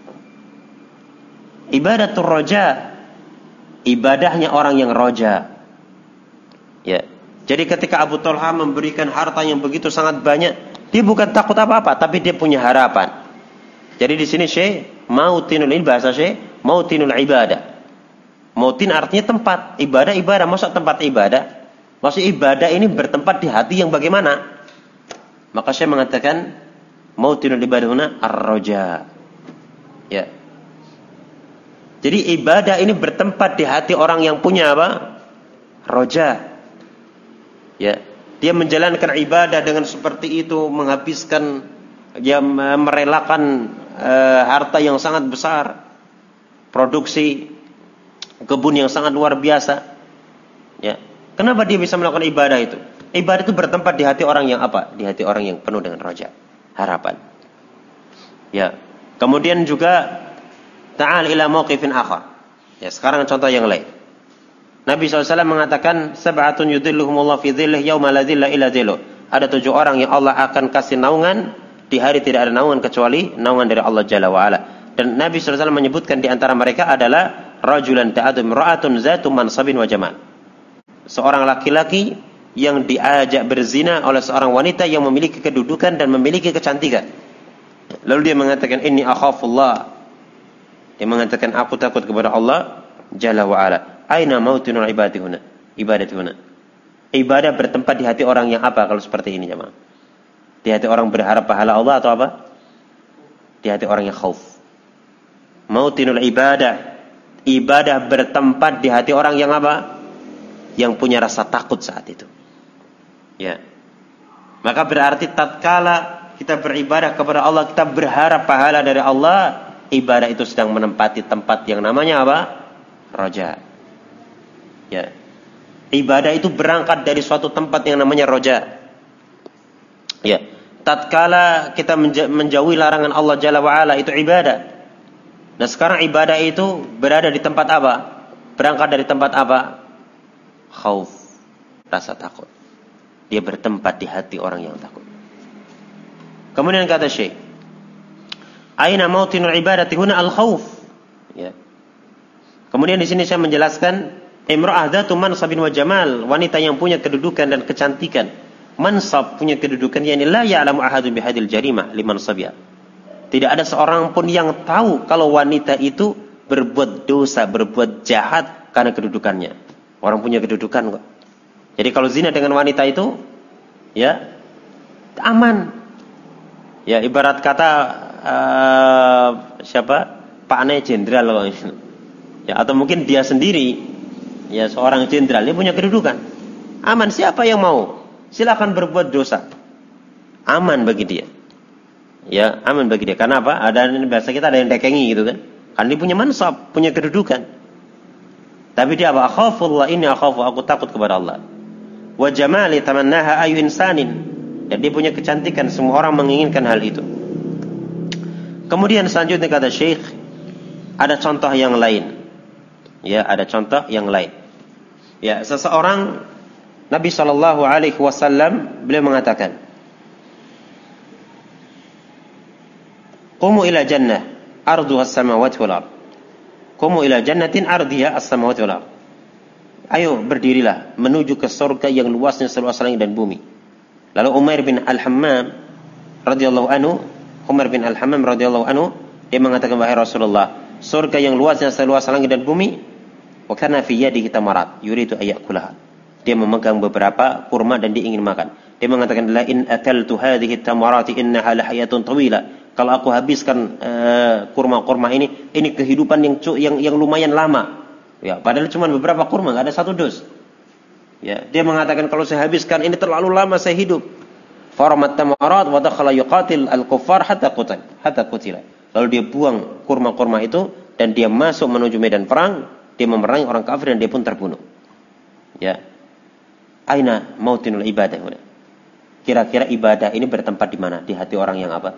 Ibadatul roja, ibadahnya orang yang roja. Ya. Jadi ketika Abu Talha memberikan harta yang begitu sangat banyak, dia bukan takut apa-apa, tapi dia punya harapan. Jadi di sini Syekh mautinul ini bahasa Syekh mautinul ibadah. Mautin artinya tempat, ibadah ibadah, maksud tempat ibadah. Maksud ibadah ini bertempat di hati yang bagaimana? Maka Syekh mengatakan mautinul ibadahuna ar-raja. Ya. Jadi ibadah ini bertempat di hati orang yang punya apa? Roja. Ya, dia menjalankan ibadah dengan seperti itu, menghabiskan, dia merelakan uh, harta yang sangat besar, produksi kebun yang sangat luar biasa. Ya, kenapa dia bisa melakukan ibadah itu? Ibadah itu bertempat di hati orang yang apa? Di hati orang yang penuh dengan roja, harapan. Ya, kemudian juga ta'al ila mauqifin akhar. Ya, sekarang contoh yang lain. Nabi shallallahu alaihi wasallam mengatakan, sab'atun yudhilluhumullah fi dhillih yawma la dhilla illa dhilluh. Ada tujuh orang yang Allah akan kasih naungan di hari tidak ada naungan kecuali naungan dari Allah Jalla wa Ala. Dan Nabi shallallahu alaihi wasallam menyebutkan di antara mereka adalah rajulan ta'atu imra'atun zatu mansabin wa jamal. Seorang laki-laki yang diajak berzina oleh seorang wanita yang memiliki kedudukan dan memiliki kecantikan. Lalu dia mengatakan, inni akhafullah. Dia mengatakan, aku takut kepada Allah Jalla wa Ala. Aina mautinul ibadati huna? Ibadati huna. Ibadah bertempat di hati orang yang apa kalau seperti ini, jemaah? Di hati orang berharap pahala Allah atau apa? Di hati orang yang khauf. Mautinul ibadah. Ibadah bertempat di hati orang yang apa? Yang punya rasa takut saat itu. Ya. Maka berarti tatkala kita beribadah kepada Allah, kita berharap pahala dari Allah, ibadah itu sedang menempati tempat yang namanya apa? Roja. Ya. Ibadah itu berangkat dari suatu tempat yang namanya roja. Ya. Tatkala kita menjauhi larangan Allah Jalla wa Ala, itu ibadah. Nah, sekarang ibadah itu berada di tempat apa? Berangkat dari tempat apa? Khauf, rasa takut. Dia bertempat di hati orang yang takut. Kemudian kata Syekh, Aina mautinul ibadati huna al-khauf. Ya. Kemudian di sini saya menjelaskan imra'ah dzatu mansabin wa jamal, wanita yang punya kedudukan dan kecantikan. Mansab punya kedudukan, yakni la ya'lamu ahadun bihadil jarimah liman sabiha. Tidak ada seorang pun yang tahu kalau wanita itu berbuat dosa, berbuat jahat karena kedudukannya. Orang punya kedudukan kok. Jadi kalau zina dengan wanita itu ya aman. Ya ibarat kata uh, siapa? Pak Ane jenderal loh. Ya atau mungkin dia sendiri ya seorang jenderal, dia punya kedudukan. Aman, siapa yang mau? Silakan berbuat dosa. Aman bagi dia. Ya, aman bagi dia. Karena apa? Ada biasa kita ada yang dekengi gitu kan. Kan dia punya mansab, punya kedudukan. Tapi dia apa? Akhafullah, ini akhafu, aku takut kepada Allah. Wa jamali tamannaha ayu insanin. Dan dia punya kecantikan, semua orang menginginkan hal itu. Kemudian selanjutnya kata Syekh, ada contoh yang lain. Ya, ada contoh yang lain. Ya, seseorang Nabi sallallahu alaihi wasallam beliau mengatakan, "Qumu ila jannah arduha as-samawati wal ard." Qumu ila jannatin ardiha as-samawati wal ard. Ayo berdirilah menuju ke surga yang luasnya seluas langit dan bumi. Lalu Umair bin Al-Hammam radhiyallahu anhu, Umar bin Al-Hammam radhiyallahu anhu, dia mengatakan, wahai Rasulullah, surga yang luasnya seluas langit dan bumi, wa kana fi yadihi tamarat yuridu ayyakulaha. Dia memegang beberapa kurma dan dia ingin makan. Dia mengatakan, la in akaltu hadhihi tamarati innaha lahayatun tawila. Kalau aku habiskan uh, kurma-kurma ini, ini kehidupan yang yang yang lumayan lama. Ya, padahal cuma beberapa kurma, enggak ada satu dus. Ya, dia mengatakan kalau saya habiskan ini terlalu lama saya hidup. Faramat tamarat wa dakhala yuqatil al-kuffar hatta qutil, hatta qutila. Lalu dia buang kurma-kurma itu dan dia masuk menuju medan perang, dia memerangi orang kafir dan dia pun terbunuh. Ya. Aina mautinul ibadah. Kira-kira ibadah ini bertempat di mana? Di hati orang yang apa?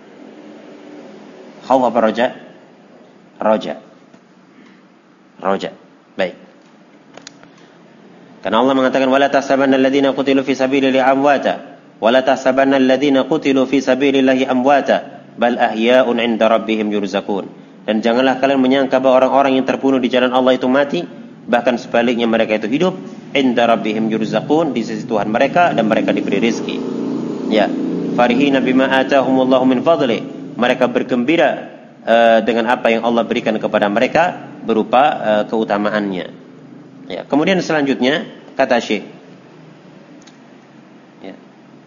Khauf apa roja? Roja. Roja. Baik. Karena Allah mengatakan wala tahsabanna alladziina qutilu fi sabilillahi amwata wala tahsabanna alladziina qutilu fi sabilillahi amwata bal ahya'un 'inda rabbihim yurzaqun. Dan janganlah kalian menyangka bahwa orang-orang yang terbunuh di jalan Allah itu mati, bahkan sebaliknya mereka itu hidup, 'inda rabbihim yurzaqun, di sisi Tuhan mereka dan mereka diberi rezeki. Ya, farihina bima atahumullahu min fadli, mereka bergembira uh, dengan apa yang Allah berikan kepada mereka berupa uh, keutamaannya. Ya, kemudian selanjutnya kata Syekh, ya,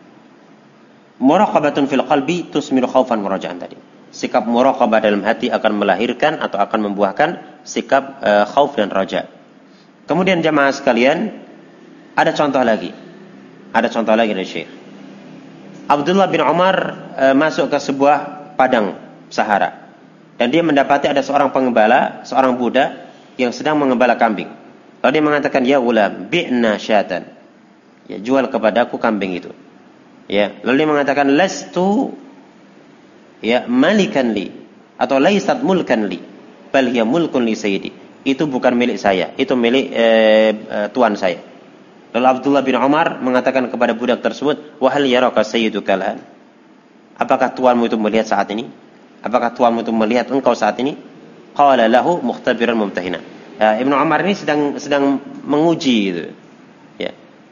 muraqabatun fil qalbi tusmiru khaufan muraja'an tadi. Sikap muraqabah dalam hati akan melahirkan atau akan membuahkan sikap uh, khauf dan raja. Kemudian jamaah sekalian, ada contoh lagi. Ada contoh lagi dari Syekh. Abdullah bin Umar uh, masuk ke sebuah padang Sahara. Dan dia mendapati ada seorang pengembala, seorang budak yang sedang mengembala kambing. Lalu dia mengatakan, ya ulam, bi'na syatan. Ya, jual kepadaku kambing itu. Ya, lalu dia mengatakan, lastu ya malikan li atau laisat mulkan li, bal hiya mulkun li sayyidi. Itu bukan milik saya, itu milik eh, eh, tuan saya. Lalu Abdullah bin Umar mengatakan kepada budak tersebut, wa hal yaraka sayyiduka al'an? Apakah tuanmu itu melihat saat ini? Apakah tuanmu itu melihat engkau saat ini? Qala lahu mukhtabiran mumtahina. Ya, Ibnu Umar ini sedang sedang menguji gitu. Ya.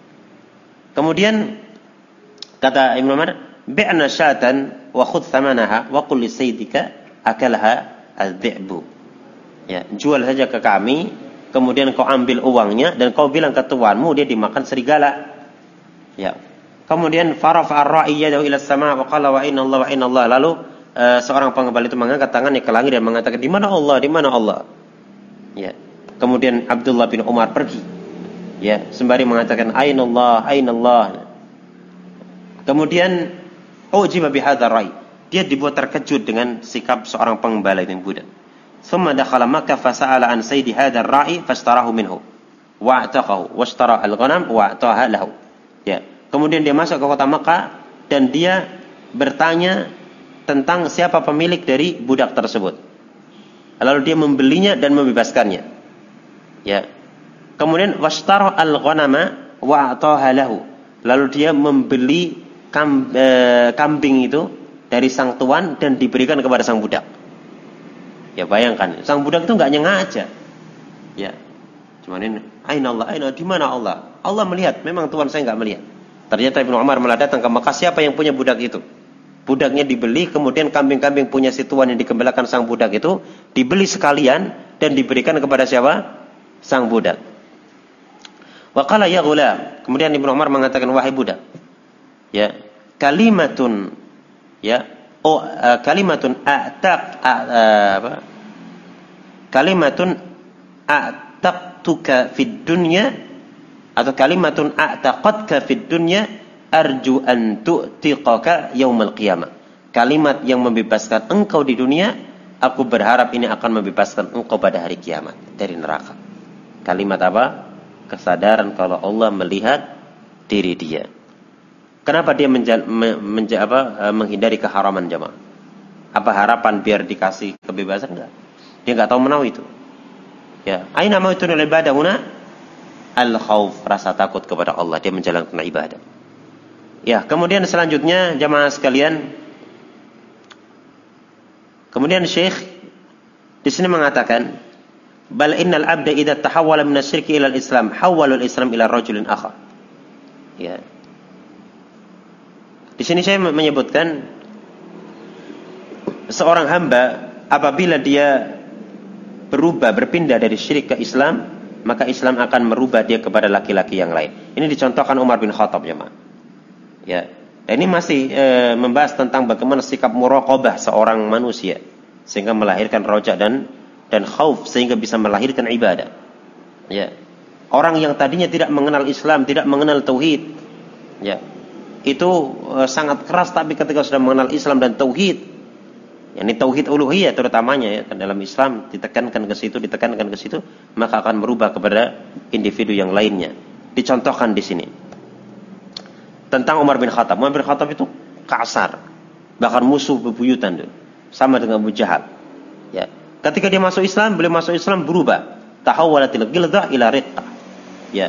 Kemudian kata Ibnu Umar, bi'na syatan wa khudh thamanaha wa qul li sayyidika akalaha adh-dhi'bu. Ya, jual saja ke kami, kemudian kau ambil uangnya dan kau bilang ke tuanmu dia dimakan serigala. Ya. Kemudian farafa ar-ra'iyya ila as-sama' wa qala wa inna Allah wa inna Allah. Lalu uh, seorang pengembala itu mengangkat tangannya ke langit dan mengatakan, di mana Allah? Di mana Allah? Ya. Kemudian Abdullah bin Umar pergi. Ya, sembari mengatakan aina Allah, aina Allah. Kemudian ujiba bihadzal ra'i. Dia dibuat terkejut dengan sikap seorang pengembala yang budak. Thumma dakhala Makkah fasa'ala an sayyidi hadzal ra'i fastarahu minhu wa'taqahu washtara al-ghanam wa'taha lahu. Ya. Kemudian dia masuk ke kota Makkah dan dia bertanya tentang siapa pemilik dari budak tersebut. Lalu dia membelinya dan membebaskannya. Ya. Kemudian washtara al-ghanama wa'taha lahu. Lalu dia membeli Kam, e, kambing itu dari sang tuan dan diberikan kepada sang budak. Ya bayangkan, sang budak itu nggak nyengaja. Ya, cuman ini, aina Allah, aina di mana Allah? Allah melihat, memang tuan saya nggak melihat. Ternyata Ibnu Umar malah datang ke Mekah, siapa yang punya budak itu? Budaknya dibeli, kemudian kambing-kambing punya si tuan yang digembalakan sang budak itu dibeli sekalian dan diberikan kepada siapa? Sang budak. Wa qala ya ghulam, kemudian Ibnu Umar mengatakan, wahai budak, ya, kalimatun, ya, oh uh, kalimatun a'taq uh, apa? Kalimatun a'taqtuka fid dunya atau kalimatun a'taqatka fid dunya arju an tu'tiqaka yaumal qiyamah. Kalimat yang membebaskan engkau di dunia, aku berharap ini akan membebaskan engkau pada hari kiamat dari neraka. Kalimat apa? Kesadaran kalau Allah melihat diri dia. Kenapa dia menja, menja, apa, menghindari keharaman jamaah? Apa harapan biar dikasih kebebasan? Enggak. Dia enggak tahu menau itu. Ya, aina mautunul ibadah huna al-khauf, rasa takut kepada Allah, dia menjalankan ibadah. Ya, kemudian selanjutnya jamaah sekalian, kemudian Syekh di sini mengatakan, bal innal abda idza tahawwala min asy-syirki ila al-islam, hawwala al-islam ila rajulin akhar. Ya. Di sini saya menyebutkan seorang hamba apabila dia berubah, berpindah dari syirik ke Islam, maka Islam akan merubah dia kepada laki-laki yang lain. Ini dicontohkan Umar bin Khattab, jemaah. Ya. Dan ini masih e, membahas tentang bagaimana sikap muraqabah seorang manusia sehingga melahirkan roja dan dan khauf sehingga bisa melahirkan ibadah. Ya. Orang yang tadinya tidak mengenal Islam, tidak mengenal tauhid, ya, itu e, sangat keras, tapi ketika sudah mengenal Islam dan tauhid, yakni tauhid uluhiyah terutamanya, ya, dalam Islam ditekankan ke situ, ditekankan ke situ, maka akan berubah kepada individu yang lainnya. Dicontohkan di sini tentang Umar bin Khattab. Umar bin Khattab itu kasar, bahkan musuh bebuyutan tuh, sama dengan Abu Jahal. Ya. Ketika dia masuk Islam, beliau masuk Islam berubah. Tahawwalatil ghilzah ila riqqah. Ya.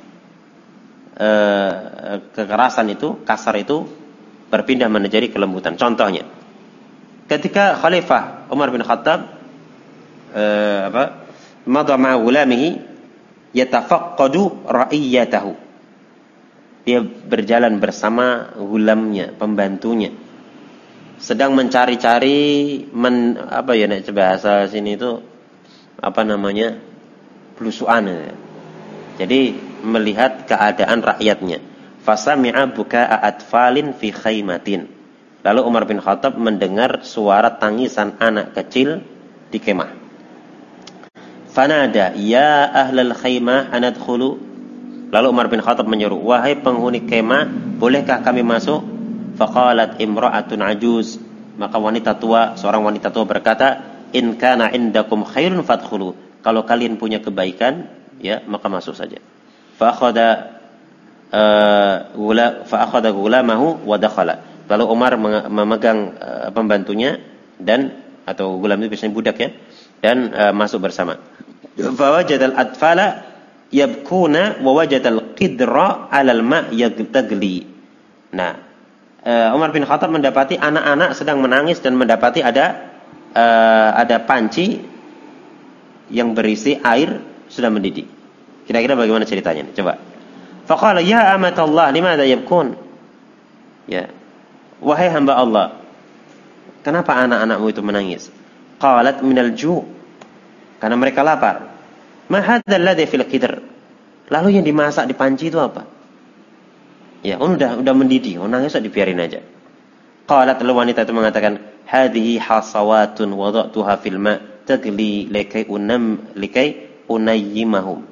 E, kekerasan itu, kasar itu berpindah menjadi kelembutan. Contohnya, ketika Khalifah Umar bin Khattab e, apa? madha ma'a gulamihi yatafaqqadu ra'iyatahu. Dia berjalan bersama gulamnya, pembantunya, sedang mencari-cari men, apa ya nek bahasa sini itu apa namanya? Blusuan. Ya. Jadi melihat keadaan rakyatnya. Fasami'a buka'a atfalin fi khaymatin. Lalu Umar bin Khattab mendengar suara tangisan anak kecil di kemah. Fanada, ya ahlal khaymah anadkhulu. Lalu Umar bin Khattab menyeru, wahai penghuni kemah, bolehkah kami masuk? Faqalat imra'atun ajuz. Maka wanita tua, seorang wanita tua berkata, in kana indakum khairun fadkhulu. Kalau kalian punya kebaikan, ya, maka masuk saja. Fa akhadha uh, fa akhadha gulamahu wa dakhala. Lalu Umar memegang uh, pembantunya dan atau gulam itu biasanya budak, ya, dan uh, masuk bersama. Fa wajadal atfala yabkuna wa wajadal qidra 'alal ma' yagtagli. Nah, uh, Umar bin Khattab mendapati anak-anak sedang menangis dan mendapati ada uh, ada panci yang berisi air sudah mendidih. Kira-kira bagaimana ceritanya? Coba. Faqala ya amatallah limadha yabkun? Ya. Wahai hamba Allah, kenapa anak-anakmu itu menangis? Qalat minal ju'. Karena mereka lapar. Ma hadzal ladzi fil qidr. Lalu yang dimasak di panci itu apa? Ya, udah udah mendidih, oh, nangis dibiarin aja. Qalat, lalu wanita itu mengatakan, hadhihi hasawatun wada'tuha fil ma' tagli likai unam likai unayyimahum.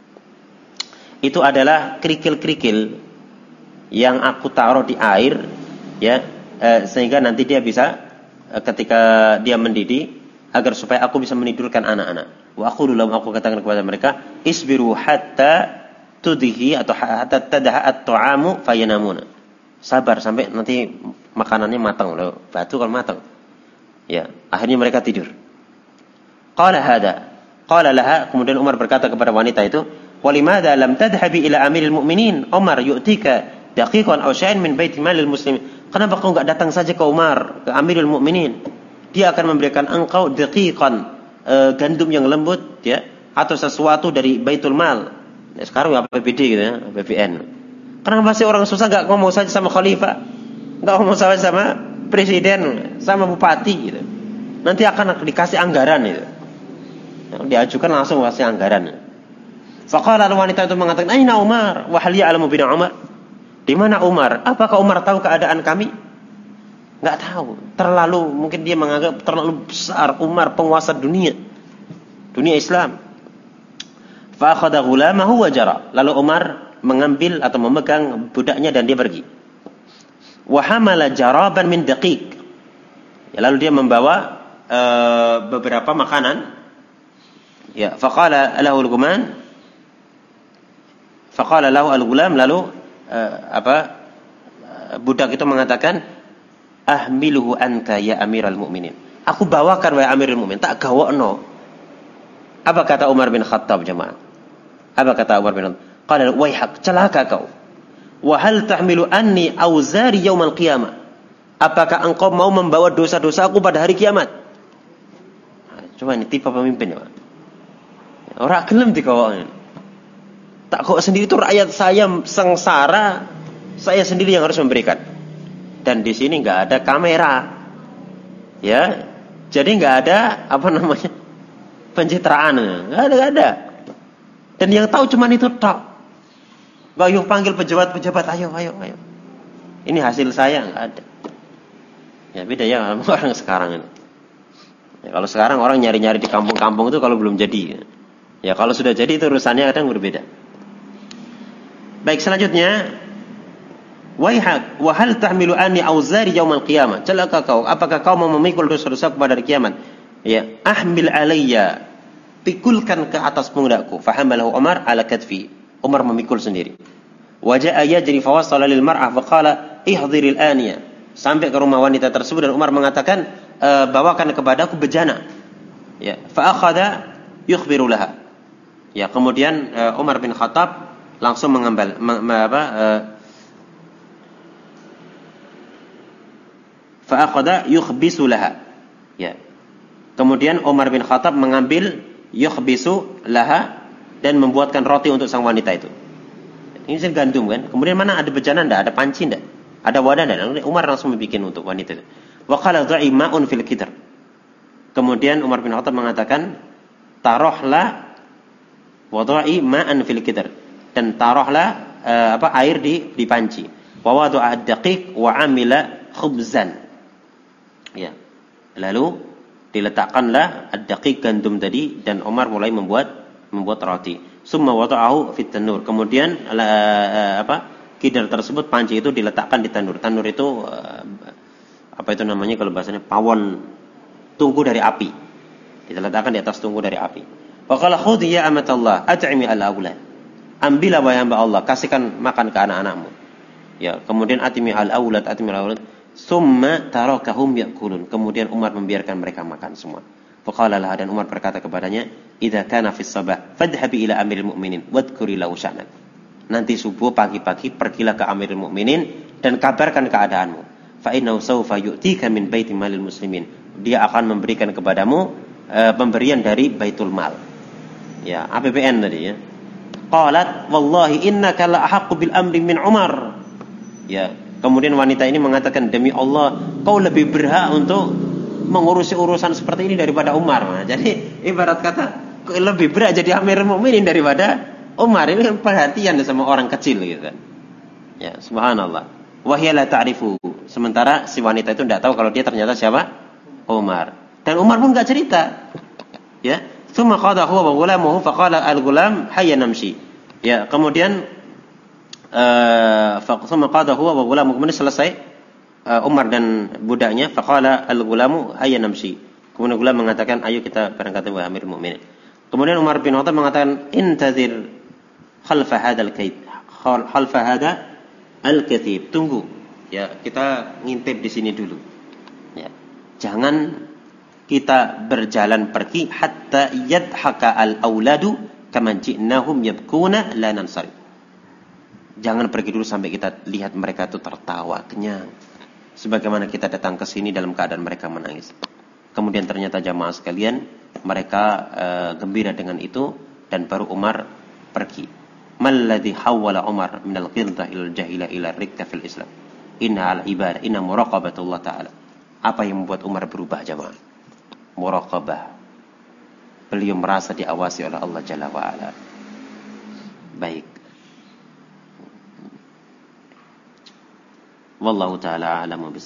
Itu adalah kerikil-kerikil yang aku taruh di air, ya, eh, sehingga nanti dia bisa eh, ketika dia mendidih agar supaya aku bisa menidurkan anak-anak. Wa aku dulu aku katakan kepada mereka, isbiru hatta tudhi atau hatta tadaha at-ta'amu fayanamuna. Sabar sampai nanti makanannya matang loh. Batu kalau matang. Ya, akhirnya mereka tidur. Qala hada. Qala laha, kemudian Umar berkata kepada wanita itu, "Walimada lam tadhhabi ila amiril mu'minin? Umar yu'tika daqiqan aw shay'an min baiti malil muslimin." Kenapa kau enggak datang saja ke Umar, ke Amirul Mukminin? Dia akan memberikan engkau daqiqan, e, gandum yang lembut, ya, atau sesuatu dari Baitul Mal. Ya, sekarang A P B D gitu ya, A P B N. Kenapa sih orang susah enggak ngomong saja sama khalifah? Enggak ngomong saja sama presiden, sama bupati gitu. Nanti akan dikasih anggaran itu. Diajukan langsung kasih anggaran. Faqala wanita itu mengatakan, "Aina Umar? Wa hal ya'lamu bina Umar?" Di mana Umar? Apakah Umar tahu keadaan kami? Enggak tahu. Terlalu, mungkin dia menganggap terlalu besar Umar penguasa dunia. Dunia Islam. Fa akhadha ghulamahu wa jara. Lalu Umar mengambil atau memegang budaknya dan dia pergi. Wa hamala jaraban min daqiq. Ya, lalu dia membawa uh, beberapa makanan. Ya, faqala lahu al-ghulam. Faqala lahu al-ghulam, lalu uh, apa? Uh, budak itu mengatakan, "Ahmiluhu anka ya Amirul Mukminin." Aku bawakan wahai Amirul Mukminin, tak gawokno. Apa kata Umar bin Khattab, jemaah? Apa kata Umar bin Khattab? Qala waihak, celaka kau. Wa hal tahmilu anni auzari yaumal qiyamah? Apakah engkau mau membawa dosa-dosa aku pada hari kiamat? Nah, coba ini tipe pemimpin ya, Pak. Orang gelem dikawak. Tak kok sendiri itu rakyat saya sengsara, saya sendiri yang harus memberikan. Dan di sini nggak ada kamera, ya, jadi nggak ada apa namanya pencitraan, nggak ada, nggak ada. Dan yang tahu cuma itu tok. Nggak yuk panggil pejabat-pejabat, ayo, ayo, ayo. Ini hasil saya, nggak ada. Ya beda ya orang sekarang ini. Ya, kalau sekarang orang nyari-nyari di kampung-kampung itu kalau belum jadi. Ya kalau sudah jadi itu urusannya kadang berbeda. Baik, selanjutnya, waihak, wa hal tahmilu anni auzari yaumal qiyamah? Celaka kau, apakah kau mau memikul dosa-dosa pada hari kiamat? Ya, ahmil alayya, pikulkan ke atas pundakku. Fahamalahu Umar ala katfi. Umar memikul sendiri. Waja'a yajri fawasala lil mar'ah faqala ihdhiril aniya. Sampai ke rumah wanita tersebut dan Umar mengatakan, e, bawakan kepadaku bejana. Ya, fa akhadha yukhbiru laha. Ya, kemudian e, Umar bin Khattab langsung mengambil me, me, apa e, fa akhadha yukhbisu laha. Ya. Kemudian Umar bin Khattab mengambil yukhbisu laha dan membuatkan roti untuk sang wanita itu. Ini kan gandum kan. Kemudian mana ada bejana enggak, ada panci enggak? Ada wadah enggak? Umar langsung membuat untuk wanita itu. Wa qala dha'i ma'un fil qidr. Kemudian Umar bin Khattab mengatakan, tarohlah wadha'i ma'an fil qidr. Dan tarohlah uh, apa air di di panci. Wa wada'a ad-daqiq wa 'amila khubzan. Ya. Lalu diletakkanlah ad-daqiq gandum tadi dan Umar mulai membuat membuat roti. Summa wada'ahu fit tanur. Kemudian uh, apa? Kidar tersebut, panci itu diletakkan di tanur. Tanur itu uh, apa itu namanya kalau bahasanya pawon, tungku dari api. Diletakkan di atas tungku dari api. Wa qala khudhi ya amatallah at'imi al-aulad. Ambillah wahai hamba Allah, kasihkan makan ke anak-anakmu. Ya, kemudian atimi al-aulad, atimi al-aulad. Summa tarakahum ya'kulun. Kemudian Umar membiarkan mereka makan semua. Faqala laha, dan Umar berkata kepadanya, "Idza kana fis sabah fadhhabi ila amiril mu'minin wadhkuri lahu sya'nak." Nanti subuh pagi-pagi pergilah ke Amirul Mukminin dan kabarkan keadaanmu. Fa innahu sawfa yu'tika min baiti malil muslimin. Dia akan memberikan kepadamu e, pemberian dari Baitul Mal. Ya, A P B N tadi ya. Qalat wallahi innaka la ahaqqu bil amri min Umar. Ya, kemudian wanita ini mengatakan, demi Allah, kau lebih berhak untuk mengurusi urusan seperti ini daripada Umar. Nah, jadi ibarat kata lebih berat jadi Amirul Mukminin daripada Umar. Ini kan perhatian sama orang kecil gitu kan. Ya, subhanallah. Wa hiya la ta'rifu. Sementara si wanita itu tidak tahu kalau dia ternyata siapa? Umar. Dan Umar pun enggak cerita. Ya, thumma qada huwa wa ghulamuhu faqala al-ghulam hayya namshi. Ya, kemudian uh, thumma qada huwa wa ghulamuhu, kemudian selesai uh, Umar dan budaknya, faqala al-ghulamu hayya namshi. Kemudian gulam mengatakan, ayo kita berangkat wahai Amirul Mukminin. Kemudian Umar bin Khattab mengatakan, intazir khalfa hadal kaid, khalfa hada al-katib. Tunggu. Ya, kita ngintip di sini dulu. Ya. Jangan kita berjalan pergi hatta yadhaka al-auladu kama ji'nahum yabkuna la nansarif. Jangan pergi dulu sampai kita lihat mereka itu tertawa kenyang. sebagaimana kita datang ke sini dalam keadaan mereka menangis. Kemudian ternyata jamaah sekalian, mereka uh, gembira dengan itu, dan baru Umar pergi. Malladhi hawwala Umar minal ghilzah ilal jahila ila rikta fil Islam. Inna al ibadah, inna muraqabatullah ta'ala. Apa yang membuat Umar berubah jamaah? Muraqabah. Beliau merasa diawasi oleh Allah Jalla wa'ala. Baik. Wallahu ta'ala a'lamu bis